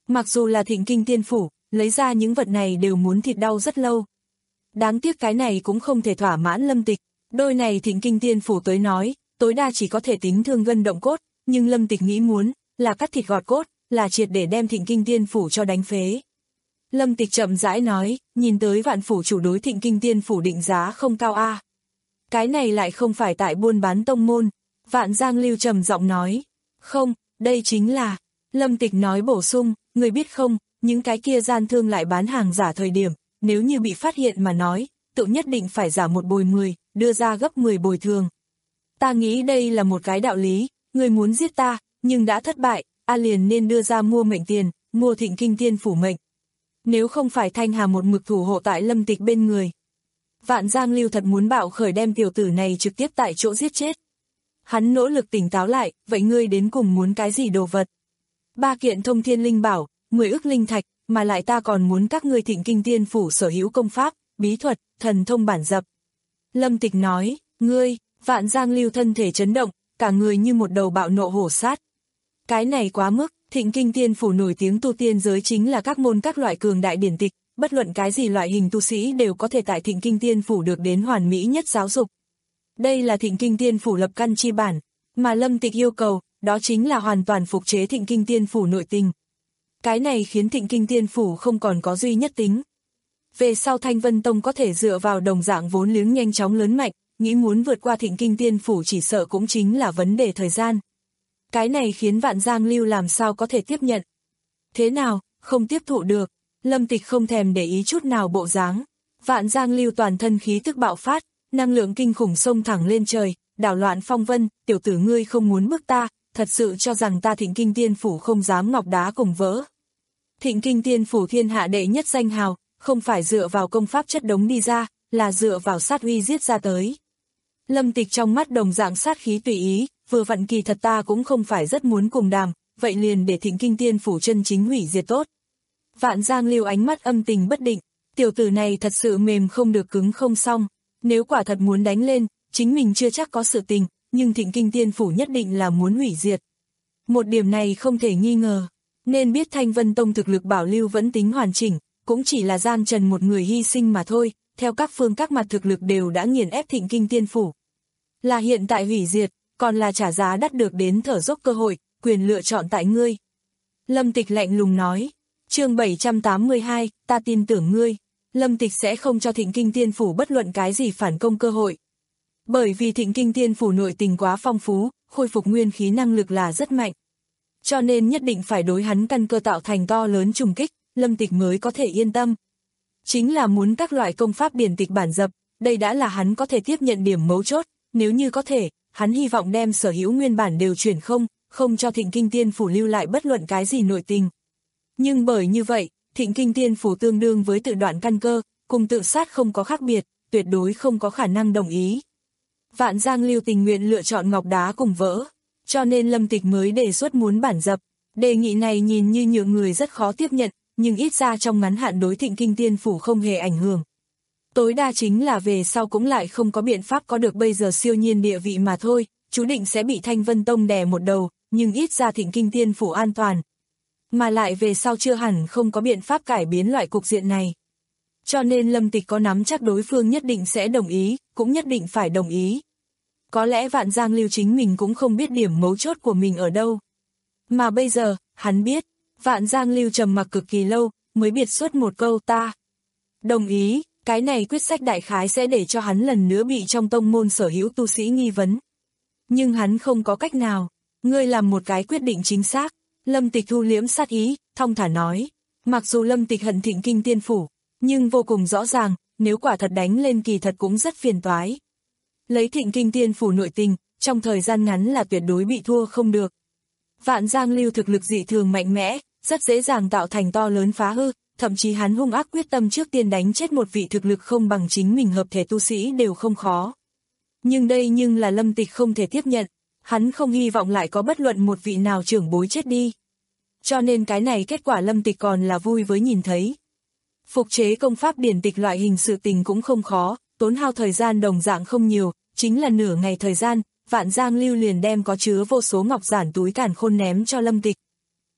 Mặc dù là Thịnh Kinh Tiên Phủ, lấy ra những vật này đều muốn thịt đau rất lâu. Đáng tiếc cái này cũng không thể thỏa mãn Lâm Tịch, đôi này Thịnh Kinh Tiên Phủ tới nói, tối đa chỉ có thể tính thương gân động cốt, nhưng Lâm Tịch nghĩ muốn, là cắt thịt gọt cốt, là triệt để đem Thịnh Kinh Tiên Phủ cho đánh phế. Lâm Tịch chậm rãi nói, nhìn tới Vạn Phủ chủ đối Thịnh Kinh Tiên Phủ định giá không cao a. À. Cái này lại không phải tại buôn bán tông môn, Vạn Giang Lưu trầm giọng nói, không, đây chính là, Lâm Tịch nói bổ sung, người biết không, những cái kia gian thương lại bán hàng giả thời điểm, nếu như bị phát hiện mà nói, tự nhất định phải giả một bồi mười, đưa ra gấp mười bồi thường. Ta nghĩ đây là một cái đạo lý, người muốn giết ta, nhưng đã thất bại, a liền nên đưa ra mua mệnh tiền, mua Thịnh Kinh Tiên Phủ mệnh. Nếu không phải Thanh Hà một mực thủ hộ tại Lâm Tịch bên người. Vạn Giang Lưu thật muốn bạo khởi đem tiểu tử này trực tiếp tại chỗ giết chết. Hắn nỗ lực tỉnh táo lại, vậy ngươi đến cùng muốn cái gì đồ vật? Ba kiện thông thiên linh bảo, mười ức linh thạch, mà lại ta còn muốn các ngươi Thịnh Kinh Tiên Phủ sở hữu công pháp, bí thuật, thần thông bản dập. Lâm Tịch nói, ngươi, Vạn Giang Lưu thân thể chấn động, cả người như một đầu bạo nộ hổ sát. Cái này quá mức, Thịnh Kinh Tiên Phủ nổi tiếng tu tiên giới chính là các môn các loại cường đại điển tịch, bất luận cái gì loại hình tu sĩ đều có thể tại Thịnh Kinh Tiên Phủ được đến hoàn mỹ nhất giáo dục. Đây là Thịnh Kinh Tiên Phủ lập căn chi bản, mà Lâm Tịch yêu cầu, đó chính là hoàn toàn phục chế Thịnh Kinh Tiên Phủ nội tình. Cái này khiến Thịnh Kinh Tiên Phủ không còn có duy nhất tính. Về sau Thanh Vân Tông có thể dựa vào đồng dạng vốn liếng nhanh chóng lớn mạnh, nghĩ muốn vượt qua Thịnh Kinh Tiên Phủ chỉ sợ cũng chính là vấn đề thời gian. Cái này khiến Vạn Giang Lưu làm sao có thể tiếp nhận. Thế nào, không tiếp thụ được, Lâm Tịch không thèm để ý chút nào bộ dáng. Vạn Giang Lưu toàn thân khí tức bạo phát, năng lượng kinh khủng xông thẳng lên trời, đảo loạn phong vân, tiểu tử ngươi không muốn bức ta, thật sự cho rằng ta Thịnh Kinh Tiên Phủ không dám ngọc đá cùng vỡ. Thịnh Kinh Tiên Phủ thiên hạ đệ nhất danh hào, không phải dựa vào công pháp chất đống đi ra, là dựa vào sát uy giết ra tới. Lâm Tịch trong mắt đồng dạng sát khí tùy ý, vừa vặn kỳ thật ta cũng không phải rất muốn cùng đàm, vậy liền để Thịnh Kinh Tiên Phủ chân chính hủy diệt tốt. Vạn Giang Lưu ánh mắt âm tình bất định, tiểu tử này thật sự mềm không được cứng không xong, nếu quả thật muốn đánh lên, chính mình chưa chắc có sự tình, nhưng Thịnh Kinh Tiên Phủ nhất định là muốn hủy diệt. Một điểm này không thể nghi ngờ, nên biết Thanh Vân Tông thực lực bảo lưu vẫn tính hoàn chỉnh, cũng chỉ là Giang Trần một người hy sinh mà thôi, theo các phương các mặt thực lực đều đã nghiền ép Thịnh Kinh Tiên Phủ. Là hiện tại hủy diệt, còn là trả giá đắt được đến thở dốc cơ hội, quyền lựa chọn tại ngươi. Lâm Tịch lạnh lùng nói, chương bảy trăm tám mươi hai, ta tin tưởng ngươi, Lâm Tịch sẽ không cho Thịnh Kinh Tiên Phủ bất luận cái gì phản công cơ hội. Bởi vì Thịnh Kinh Tiên Phủ nội tình quá phong phú, khôi phục nguyên khí năng lực là rất mạnh. Cho nên nhất định phải đối hắn căn cơ tạo thành to lớn trùng kích, Lâm Tịch mới có thể yên tâm. Chính là muốn các loại công pháp điển tịch bản dập, đây đã là hắn có thể tiếp nhận điểm mấu chốt, nếu như có thể, hắn hy vọng đem sở hữu nguyên bản đều chuyển không, không cho Thịnh Kinh Tiên Phủ lưu lại bất luận cái gì nội tình. Nhưng bởi như vậy, Thịnh Kinh Tiên Phủ tương đương với tự đoạn căn cơ, cùng tự sát không có khác biệt, tuyệt đối không có khả năng đồng ý. Vạn Giang Lưu tình nguyện lựa chọn ngọc đá cùng vỡ, cho nên Lâm Tịch mới đề xuất muốn bản dập. Đề nghị này nhìn như nhiều người rất khó tiếp nhận, nhưng ít ra trong ngắn hạn đối Thịnh Kinh Tiên Phủ không hề ảnh hưởng. Tối đa chính là về sau cũng lại không có biện pháp có được bây giờ siêu nhiên địa vị mà thôi, chú định sẽ bị Thanh Vân Tông đè một đầu, nhưng ít ra Thịnh Kinh Tiên Phủ an toàn. Mà lại về sau chưa hẳn không có biện pháp cải biến loại cục diện này. Cho nên Lâm Tịch có nắm chắc đối phương nhất định sẽ đồng ý, cũng nhất định phải đồng ý. Có lẽ Vạn Giang Lưu chính mình cũng không biết điểm mấu chốt của mình ở đâu. Mà bây giờ, hắn biết, Vạn Giang Lưu trầm mặc cực kỳ lâu, mới biệt xuất một câu ta. Đồng ý, cái này quyết sách đại khái sẽ để cho hắn lần nữa bị trong tông môn sở hữu tu sĩ nghi vấn. Nhưng hắn không có cách nào, ngươi làm một cái quyết định chính xác. Lâm Tịch thu liễm sát ý, thong thả nói. Mặc dù Lâm Tịch hận Thịnh Kinh Tiên Phủ, nhưng vô cùng rõ ràng, nếu quả thật đánh lên kỳ thật cũng rất phiền toái. Lấy Thịnh Kinh Tiên Phủ nội tình, trong thời gian ngắn là tuyệt đối bị thua không được. Vạn Giang Lưu thực lực dị thường mạnh mẽ, rất dễ dàng tạo thành to lớn phá hư, thậm chí hắn hung ác quyết tâm trước tiên đánh chết một vị thực lực không bằng chính mình hợp thể tu sĩ đều không khó. Nhưng đây nhưng là Lâm Tịch không thể tiếp nhận, hắn không hy vọng lại có bất luận một vị nào trưởng bối chết đi. Cho nên cái này kết quả Lâm Tịch còn là vui với nhìn thấy. Phục chế công pháp điển tịch loại hình sự tình cũng không khó, tốn hao thời gian đồng dạng không nhiều, chính là nửa ngày thời gian, Vạn Giang Lưu liền đem có chứa vô số ngọc giản túi càn khôn ném cho Lâm Tịch.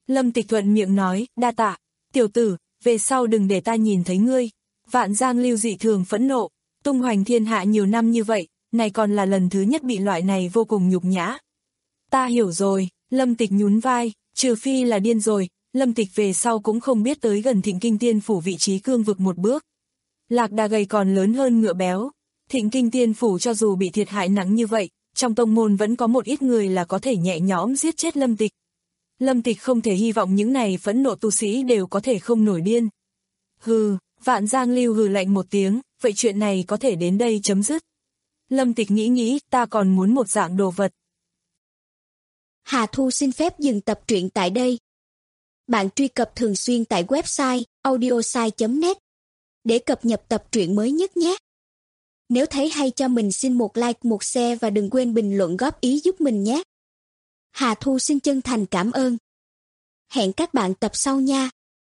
Lâm Tịch thuận miệng nói, đa tạ, tiểu tử, về sau đừng để ta nhìn thấy ngươi. Vạn Giang Lưu dị thường phẫn nộ, tung hoành thiên hạ nhiều năm như vậy, này còn là lần thứ nhất bị loại này vô cùng nhục nhã. Ta hiểu rồi, Lâm Tịch nhún vai, trừ phi là điên rồi, Lâm Tịch về sau cũng không biết tới gần Thịnh Kinh Tiên Phủ vị trí cương vực một bước. Lạc đà gầy còn lớn hơn ngựa béo, Thịnh Kinh Tiên Phủ cho dù bị thiệt hại nặng như vậy, trong tông môn vẫn có một ít người là có thể nhẹ nhõm giết chết Lâm Tịch. Lâm Tịch không thể hy vọng những này phẫn nộ tu sĩ đều có thể không nổi điên. Hừ, Vạn Giang Lưu hừ lạnh một tiếng, vậy chuyện này có thể đến đây chấm dứt. Lâm Tịch nghĩ nghĩ, ta còn muốn một dạng đồ vật. Hà Thu xin phép dừng tập truyện tại đây. Bạn truy cập thường xuyên tại website audiosai chấm net để cập nhật tập truyện mới nhất nhé. Nếu thấy hay cho mình xin một like, một share và đừng quên bình luận góp ý giúp mình nhé. Hà Thu xin chân thành cảm ơn. Hẹn các bạn tập sau nha.